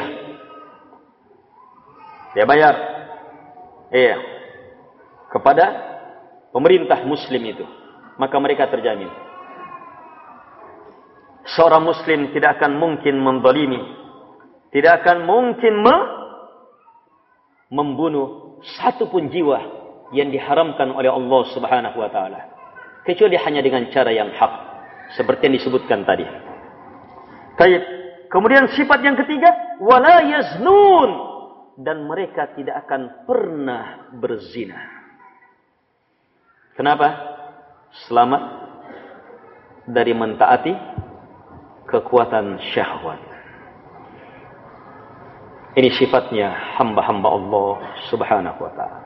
Dia bayar. Iya. Kepada pemerintah muslim itu. Maka mereka terjamin. Seorang muslim tidak akan mungkin menzalimi. Tidak akan mungkin me membunuh satu pun jiwa yang diharamkan oleh Allah Subhanahu wa taala. Kecuali hanya dengan cara yang hak. Seperti yang disebutkan tadi. Baik. Kemudian sifat yang ketiga, wala yaznun, dan mereka tidak akan pernah berzina. Kenapa? Selamat dari mentaati kekuatan syahwat. Ini sifatnya hamba-hamba Allah Subhanahu wa taala.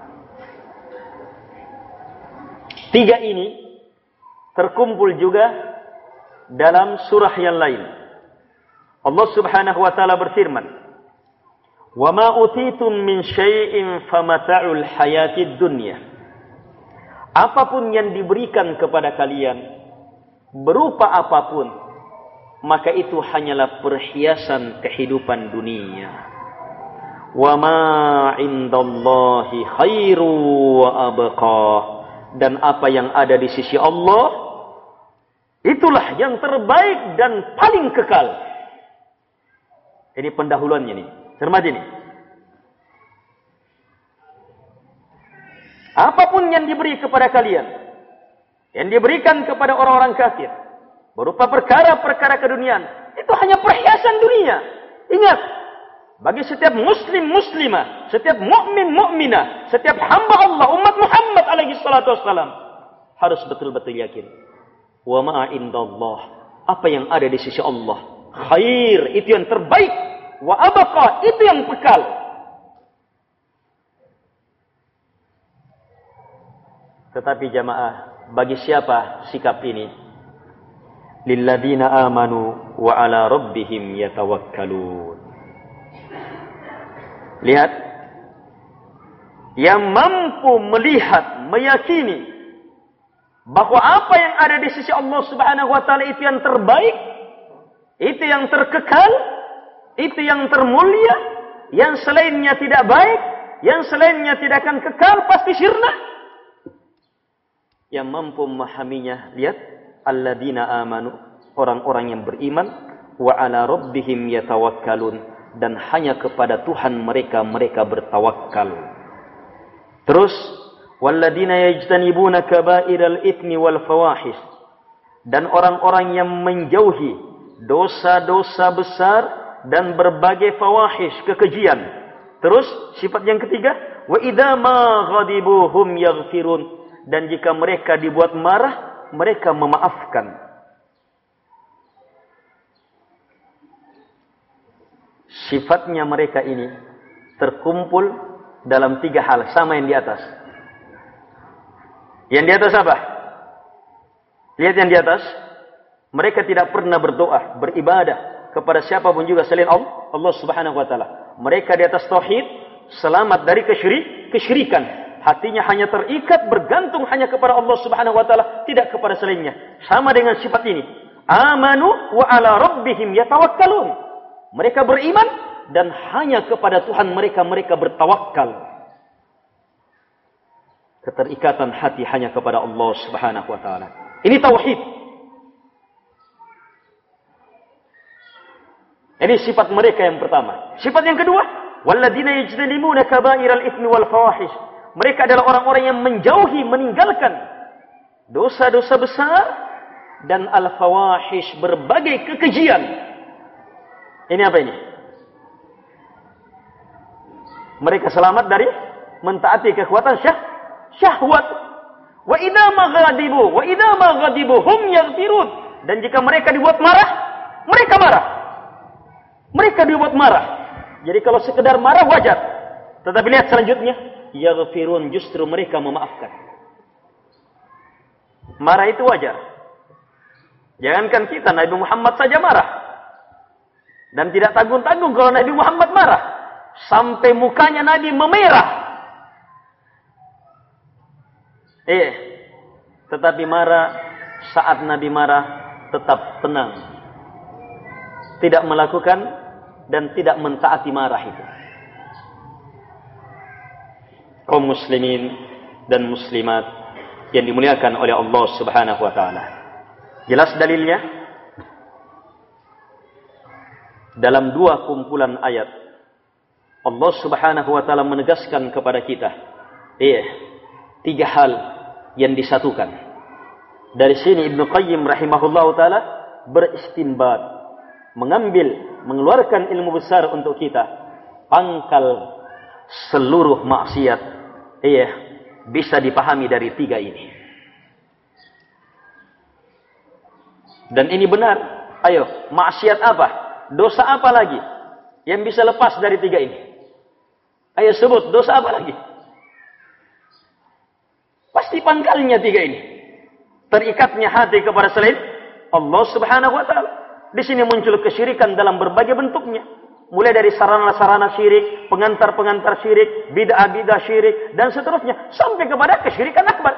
Tiga ini terkumpul juga dalam surah yang lain. Allah Subhanahu wa taala berfirman, "Wa ma utitum min syai'in famata'ul hayatid dunya." Apapun yang diberikan kepada kalian berupa apapun, maka itu hanyalah perhiasan kehidupan dunia. Wa ma 'indallahi khairu wa abqa. Dan apa yang ada di sisi Allah, itulah yang terbaik dan paling kekal. Ini pendahuluannya nih. Cermat ini. Apapun yang diberi kepada kalian, yang diberikan kepada orang-orang kafir, berupa perkara-perkara keduniaan, itu hanya perhiasan dunia. Ingat, bagi setiap muslim muslimah, setiap mukmin mukminah, setiap hamba Allah, umat Muhammad alaihi salatu wassalam, harus betul-betul yakin. Wa ma indallah, apa yang ada di sisi Allah, khair, itu yang terbaik. Wa abqa, itu yang kekal. Tetapi jamaah, bagi siapa sikap ini? Lilladzina amanu wa ala rabbihim yatawakkalun. Lihat, yang mampu melihat, meyakini bahwa apa yang ada di sisi Allah Subhanahu wa taala itu yang terbaik, itu yang terkekal, itu yang termulia, yang selainnya tidak baik, yang selainnya tidak akan kekal, pasti sirna. Yang mampu memahaminya, lihat, alladzina amanu, orang-orang yang beriman, wa ala rabbihim yatawakkalun, dan hanya kepada Tuhan mereka mereka bertawakal. Terus, walladzina yajtanibuna kaba'iral itsmi wal fawahish, dan orang-orang yang menjauhi dosa-dosa besar dan berbagai fawahish, kekejian. Terus sifat yang ketiga, wa idza ma ghadibu hum yaghfirun, dan jika mereka dibuat marah, mereka memaafkan. Sifatnya mereka ini terkumpul dalam tiga hal, sama yang di atas. Yang di atas apa? Lihat yang di atas. Mereka tidak pernah berdoa, beribadah kepada siapapun juga selain Allah, Allah Subhanahu wa taala. Mereka di atas tauhid, selamat dari kesyrik, kesyirikan. Hatinya hanya terikat, bergantung hanya kepada Allah Subhanahu wa taala, tidak kepada selainnya. Sama dengan sifat ini. Amanu wa ala rabbihim yatawakkalun. Mereka beriman dan hanya kepada Tuhan mereka mereka bertawakal. Keterikatan hati hanya kepada Allah Subhanahu wa taala. Ini tauhid. Ini sifat mereka yang pertama. Sifat yang kedua, walladzina yajtanibuna kaba'iral itsmi wal fawahish. Mereka adalah orang-orang yang menjauhi, meninggalkan dosa-dosa besar dan al-fawahish, berbagai kekejian. Ini apa ini? Mereka selamat dari mentaati kekuatan syah, syahwat. Wa idza ma ghadibu, wa idza ma ghadibu hum yaghfirun. Dan jika mereka dibuat marah, mereka marah. Mereka dibuat marah. Jadi kalau sekedar marah wajar. Tetapi lihat selanjutnya, yaghfirun, justru mereka memaafkan. Marah itu wajar. Jangankan kita, Nabi Muhammad saja marah. Dan tidak tanggung-tanggung kalau Nabi Muhammad marah. Sampai mukanya Nabi memerah. Eh, tetapi marah, saat Nabi marah, tetap tenang. Tidak melakukan dan tidak mentaati marah itu. Kaum muslimin dan muslimat yang dimuliakan oleh Allah Subhanahu wa taala. Jelas dalilnya dalam dua kumpulan ayat. Allah Subhanahu wa taala menegaskan kepada kita, eh, tiga hal yang disatukan. Dari sini Ibnu Qayyim rahimahullahu taala beristinbat, mengambil, mengeluarkan ilmu besar untuk kita. Pangkal seluruh maksiat, iya, bisa dipahami dari tiga ini. Dan ini benar. Ayo, maksiat apa? Dosa apa lagi yang bisa lepas dari tiga ini? Ayo sebut, dosa apa lagi? Pasti pangkalnya tiga ini. Terikatnya hati kepada selain Allah Subhanahu wa taala. Di sini muncul kesyirikan dalam berbagai bentuknya. Mulai dari sarana-sarana syirik, pengantar-pengantar syirik, bid'ah-bid'ah syirik, dan seterusnya. Sampai kepada kesyirikan akbar.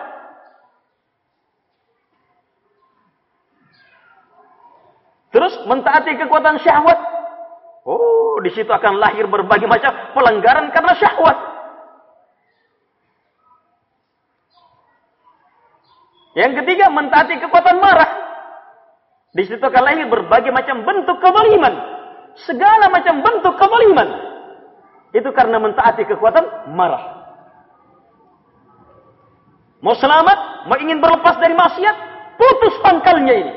Terus mentaati kekuatan syahwat. Oh, di situ akan lahir berbagai macam pelanggaran karena syahwat. Yang ketiga, mentaati kekuatan marah. Di situ akan lahir berbagai macam bentuk kezaliman. Segala macam bentuk kezaliman. Itu karena mentaati kekuatan marah. Mau selamat, mau ingin berlepas dari maksiat, putus pangkalnya ini.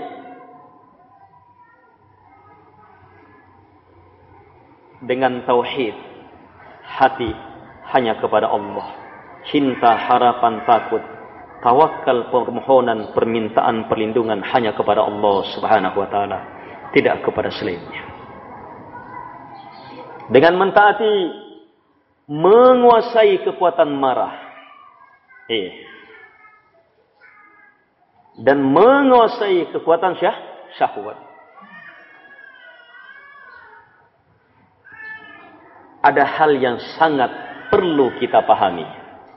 Dengan tauhid, hati hanya kepada Allah. Cinta, harapan, takut, tawakal, permohonan, permintaan, perlindungan hanya kepada Allah Subhanahu wa taala, tidak kepada selainnya. Dengan mentaati, menguasai kekuatan marah. Eh. Dan menguasai kekuatan syah, syahwat. Ada hal yang sangat perlu kita pahami.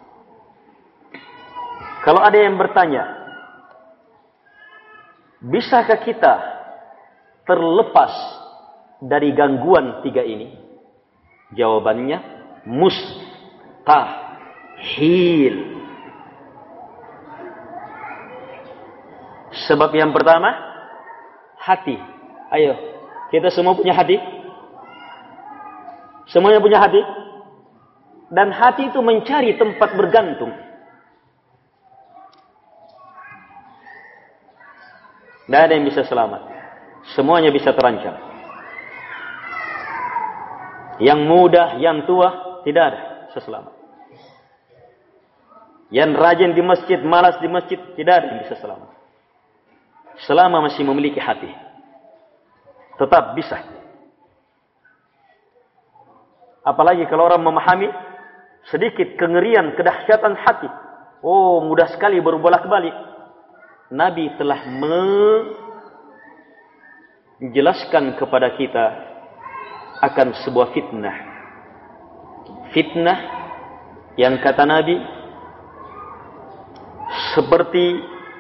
Kalau ada yang bertanya, bisakah kita terlepas dari gangguan tiga ini? Jawabannya mustahil. Sebab yang pertama, hati. Ayo, kita semua punya hati. Semuanya punya hati. Dan hati itu mencari tempat bergantung. Tidak ada yang bisa selamat. Semuanya bisa terancam. Yang muda, yang tua, tidak ada seselamat. Yang rajin di masjid, malas di masjid, tidak ada yang bisa selamat. Selama masih memiliki hati, tetap bisa. Apalagi kalau orang memahami sedikit kengerian, kedahsyatan hati. Oh, mudah sekali berbolak-balik. Nabi telah menjelaskan kepada kita akan sebuah fitnah. Fitnah yang kata Nabi seperti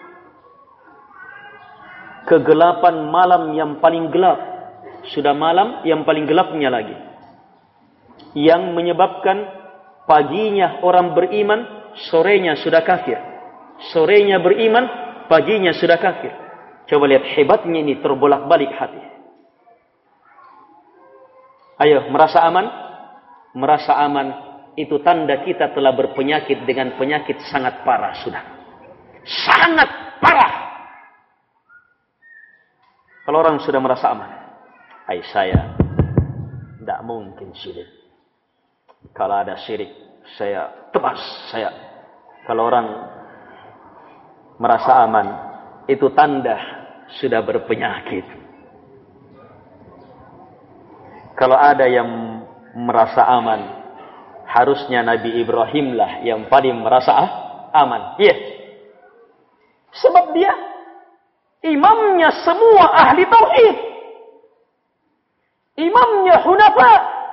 kegelapan malam yang paling gelap. Sudah malam yang paling gelapnya lagi. Yang menyebabkan paginya orang beriman, sorenya sudah kafir. Sorenya beriman, paginya sudah kafir. Coba lihat hebatnya ini, terbolak-balik hati. Ayo, merasa aman? Merasa aman, itu tanda kita telah berpenyakit dengan penyakit sangat parah sudah. Sangat parah. Kalau orang sudah merasa aman. Hai saya, Tidak mungkin syirik. Kalau ada syirik, saya tebas, saya. Kalau orang merasa aman, itu tanda sudah berpenyakit. Kalau ada yang merasa aman, harusnya Nabi Ibrahim lah yang paling merasa ah, aman. Iya. Yeah. Sebab dia imamnya semua ahli tauhid. Imamnya hunafa.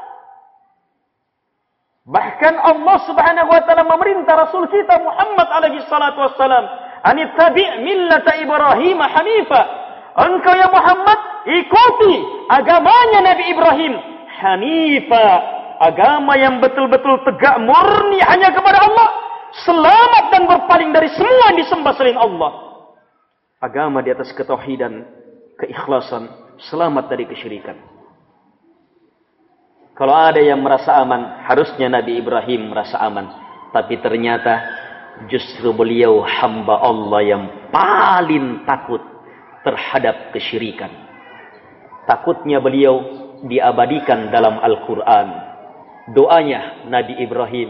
Bahkan Allah Subhanahu wa taala memerintah Rasul kita Muhammad alaihi salatu wassalam, "Anittabi' millata Ibrahim hanifa." Engkau ya Muhammad, ikuti agamanya Nabi Ibrahim, hanifa, agama yang betul-betul tegak murni hanya kepada Allah, selamat dan berpaling dari semua yang disembah selain Allah. Agama di atas ketauhidan, keikhlasan, selamat dari kesyirikan. Kalau ada yang merasa aman, harusnya Nabi Ibrahim merasa aman. Tapi ternyata justru beliau hamba Allah yang paling takut terhadap kesyirikan. Takutnya beliau diabadikan dalam Al-Quran. Doanya Nabi Ibrahim.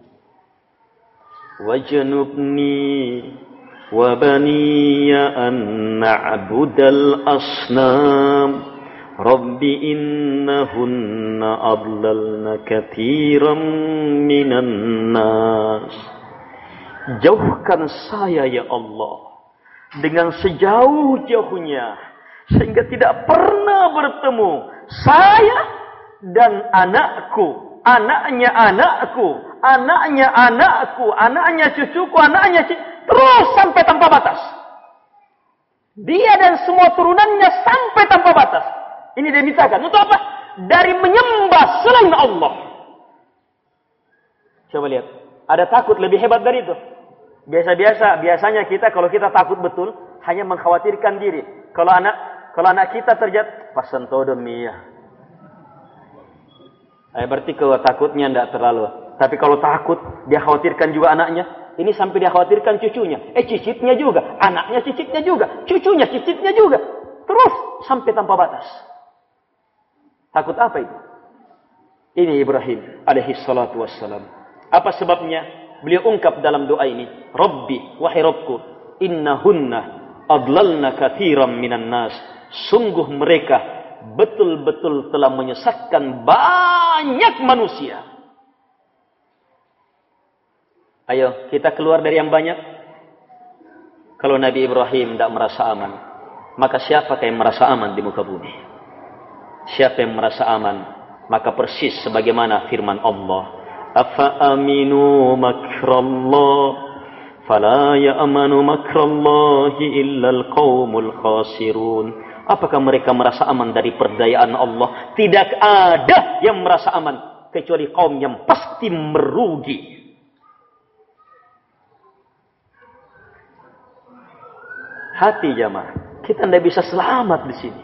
Wajnubni wa baniya an na'budal asnam. Rabbi innahunna adlalna katsiran minan nas. Jauhkan saya ya Allah dengan sejauh-jauhnya sehingga tidak pernah bertemu saya dan anakku, anaknya anakku, anaknya anakku, anaknya cucuku, anaknya cucuku, terus sampai tanpa batas. Dia dan semua turunannya sampai tanpa batas. Ini dia mintakan. Untuk apa? Dari menyembah selain Allah. Coba lihat. Ada takut lebih hebat dari itu. Biasa-biasa, biasanya kita kalau kita takut betul, hanya mengkhawatirkan diri. Kalau anak kalau anak kita terjatuh, pasan todon mia. Eh, berarti kalau takutnya tidak terlalu. Tapi kalau takut, dia khawatirkan juga anaknya. Ini sampai dia khawatirkan cucunya. Eh, cicitnya juga. Anaknya cicitnya juga. Cucunya cicitnya juga. Terus sampai tanpa batas. Takut apa itu? Ini Ibrahim alaihi salatu wassalam. Apa sebabnya? Beliau ungkap dalam doa ini, Rabbi, wahai Rabbku, innahunna adlalna katsiran minan nas. Sungguh mereka betul-betul telah menyesatkan banyak manusia. Ayo, kita keluar dari yang banyak. Kalau Nabi Ibrahim tidak merasa aman, maka siapakah yang merasa aman di muka bumi? Siapa yang merasa aman, maka persis sebagaimana firman Allah, afa aminu makrallah fala ya'manu makrallahi illal qaumul khasirun. Apakah mereka merasa aman dari perdayaan Allah? Tidak ada yang merasa aman kecuali kaum yang pasti merugi. Hati jamaah, kita tidak bisa selamat di sini.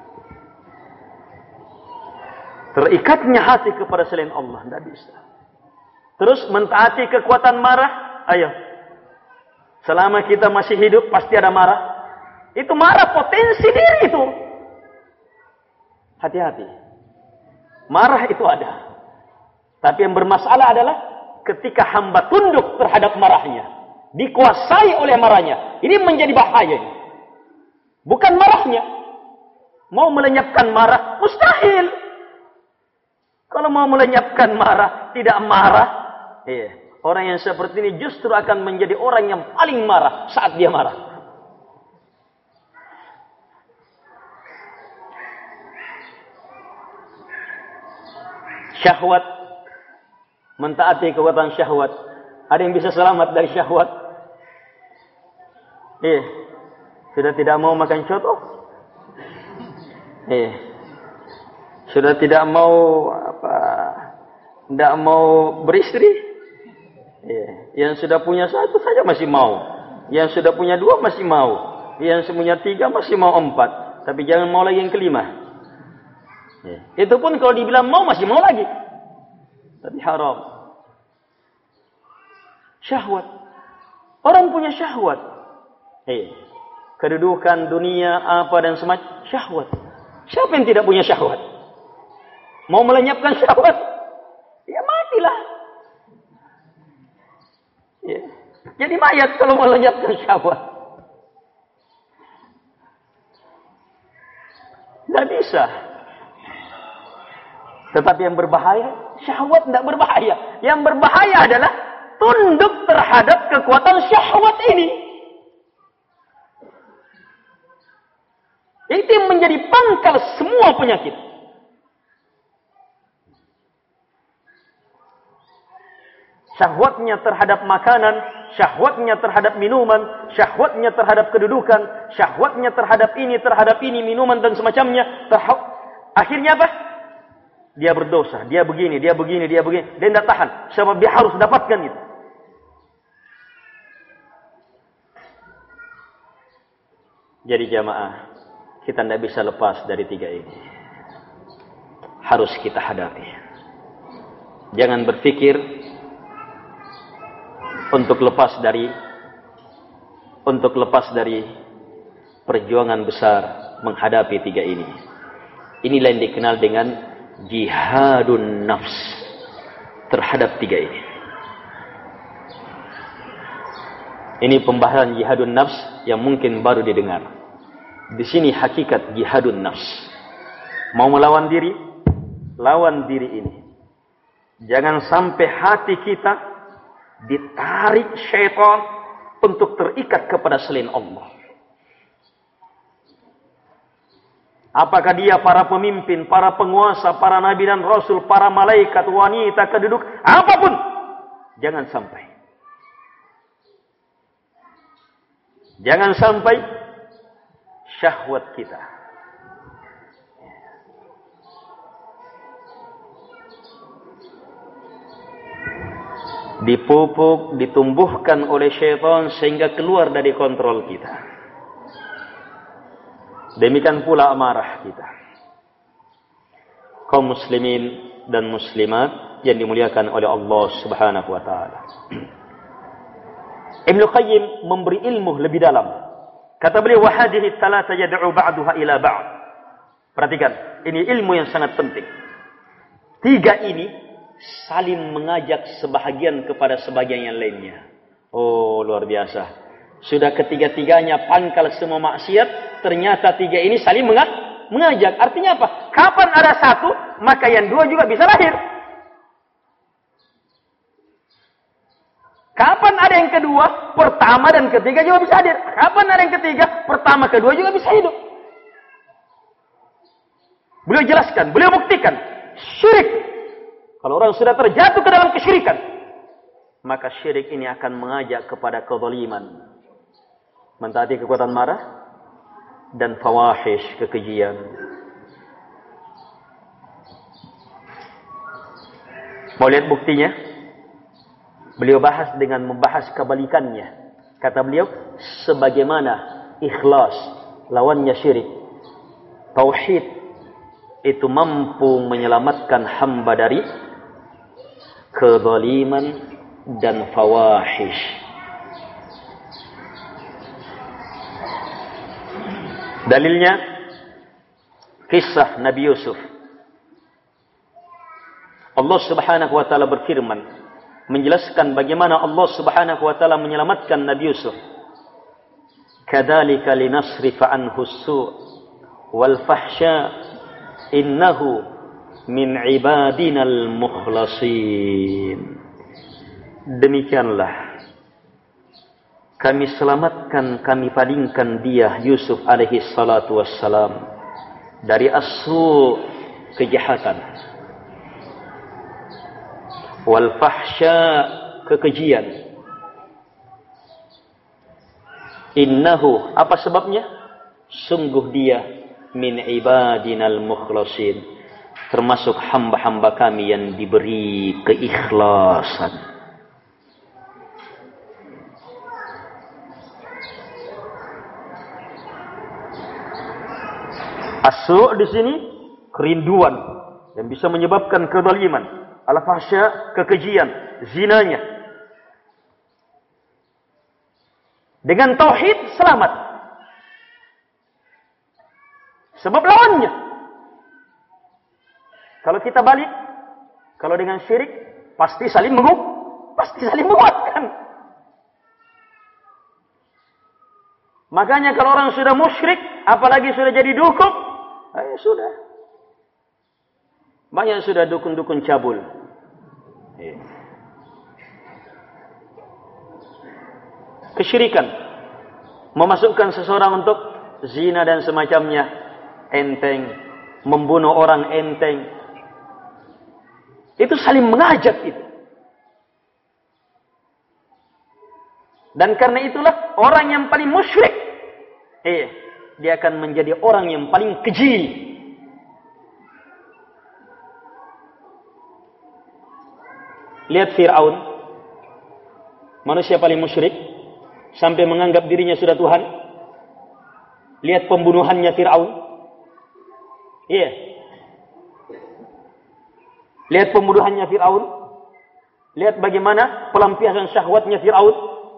Terikatnya hati kepada selain Allah, tidak bisa. Terus mentaati kekuatan marah, ayo. Selama kita masih hidup, pasti ada marah. Itu marah potensi diri itu. Hati-hati. Marah itu ada. Tapi yang bermasalah adalah ketika hamba tunduk terhadap marahnya. Dikuasai oleh marahnya. Ini menjadi bahaya. Bukan marahnya. Mau melenyapkan marah, mustahil. Kalau mau melenyapkan marah, tidak marah. Iya. Orang yang seperti ini justru akan menjadi orang yang paling marah saat dia marah. Syahwat. Mentaati kekuatan syahwat. Ada yang bisa selamat dari syahwat? Iya. Sudah tidak mau makan coto? Iya. Sudah tidak mau apa? Tidak mau beristri? Ya. Yang sudah punya satu saja masih mau. Yang sudah punya dua masih mau. Yang punya tiga masih mau empat. Tapi jangan mau lagi yang kelima. Ya. Itu pun kalau dibilang mau masih mau lagi. Tapi haram. Syahwat. Orang punya syahwat. Eh, kedudukan dunia apa dan semacam syahwat. Siapa yang tidak punya syahwat? Mau melenyapkan syahwat, ya matilah. Ya. Jadi mayat kalau melenyapkan syahwat. Tidak bisa. Tetapi yang berbahaya, syahwat tidak berbahaya. Yang berbahaya adalah tunduk terhadap kekuatan syahwat ini. Itu yang menjadi pangkal semua penyakit. Syahwatnya terhadap makanan, syahwatnya terhadap minuman, syahwatnya terhadap kedudukan, syahwatnya terhadap ini, terhadap ini, minuman dan semacamnya. Akhirnya apa? Dia berdosa, dia begini, dia begini, dia begini. Dia tidak tahan, sebab dia harus dapatkan itu. Jadi jamaah, kita tidak bisa lepas dari tiga ini. Harus kita hadapi. Jangan berpikir untuk lepas dari untuk lepas dari perjuangan besar menghadapi tiga ini. Inilah yang dikenal dengan jihadun nafs terhadap tiga ini. Ini pembahasan jihadun nafs yang mungkin baru didengar. Di sini hakikat jihadun nafs. Mau melawan diri, lawan diri ini. Jangan sampai hati kita ditarik syaitan untuk terikat kepada selain Allah. Apakah dia para pemimpin, para penguasa, para nabi dan rasul, para malaikat, wanita, keduduk, apapun. Jangan sampai. Jangan sampai syahwat kita dipupuk, ditumbuhkan oleh syaitan sehingga keluar dari kontrol kita. Demikian pula amarah kita. Kaum muslimin dan muslimat yang dimuliakan oleh Allah Subhanahu wa taala. Ibnu Qayyim memberi ilmu lebih dalam. Kata beliau, wa hadhihi thalatha yad'u ba'daha ila ba'd. Perhatikan, ini ilmu yang sangat penting. Tiga ini saling mengajak sebahagian kepada sebagian yang lainnya. Oh, luar biasa. Sudah ketiga-tiganya pangkal semua maksiat, ternyata tiga ini saling mengajak. Artinya apa? Kapan ada satu, maka yang dua juga bisa lahir. Kapan ada yang kedua, pertama dan ketiga juga bisa hadir. Kapan ada yang ketiga, pertama, kedua juga bisa hidup. Beliau jelaskan, beliau buktikan. Syirik. Kalau orang sudah terjatuh ke dalam kesyirikan, maka syirik ini akan mengajak kepada kezaliman. Mentaati kekuatan marah dan fawahish, kekejian. Mau lihat buktinya? Beliau bahas dengan membahas kebalikannya. Kata beliau, sebagaimana ikhlas lawannya syirik, tauhid itu mampu menyelamatkan hamba dari kezaliman dan fawahish. Dalilnya kisah Nabi Yusuf. Allah Subhanahu wa taala berfirman menjelaskan bagaimana Allah Subhanahu wa taala menyelamatkan Nabi Yusuf. Kadzalika linasrifa anhu as-su' wal fahsya innahu min ibadinal mukhlasin. Demikianlah kami selamatkan, kami palingkan dia Yusuf alaihi salatu wassalam dari as-su', kejahatan, wal fahsya, kekejian. Innahu, apa sebabnya? Sungguh dia min ibadinal mukhlasin, termasuk hamba-hamba kami yang diberi keikhlasan. As-su' di sini kerinduan yang bisa menyebabkan kezaliman. Al-fahsya, kekejian, zinanya. Dengan tauhid selamat. Sebab lawannya. Kalau kita balik, kalau dengan syirik, pasti saling menguat, pasti saling menguatkan. Makanya kalau orang sudah musyrik, apalagi sudah jadi dukun, ayo sudah. Banyak sudah dukun-dukun cabul. Kesyirikan memasukkan seseorang untuk zina dan semacamnya, enteng. Membunuh orang enteng. Itu saling mengajak itu. Dan karena itulah orang yang paling musyrik, eh, dia akan menjadi orang yang paling keji. Lihat Fir'aun, manusia paling musyrik, sampai menganggap dirinya sudah Tuhan. Lihat pembunuhannya Fir'aun. Iya. Lihat pembunuhannya Fir'aun. Lihat bagaimana pelampiasan syahwatnya Fir'aun.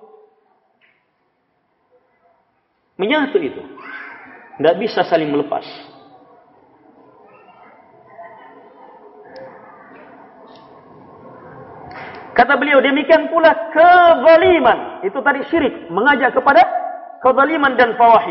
Menyatu itu. Tidak bisa saling melepas. Kata beliau, demikian pula kezaliman. Itu tadi syirik. Mengajak kepada kezaliman dan fawahish.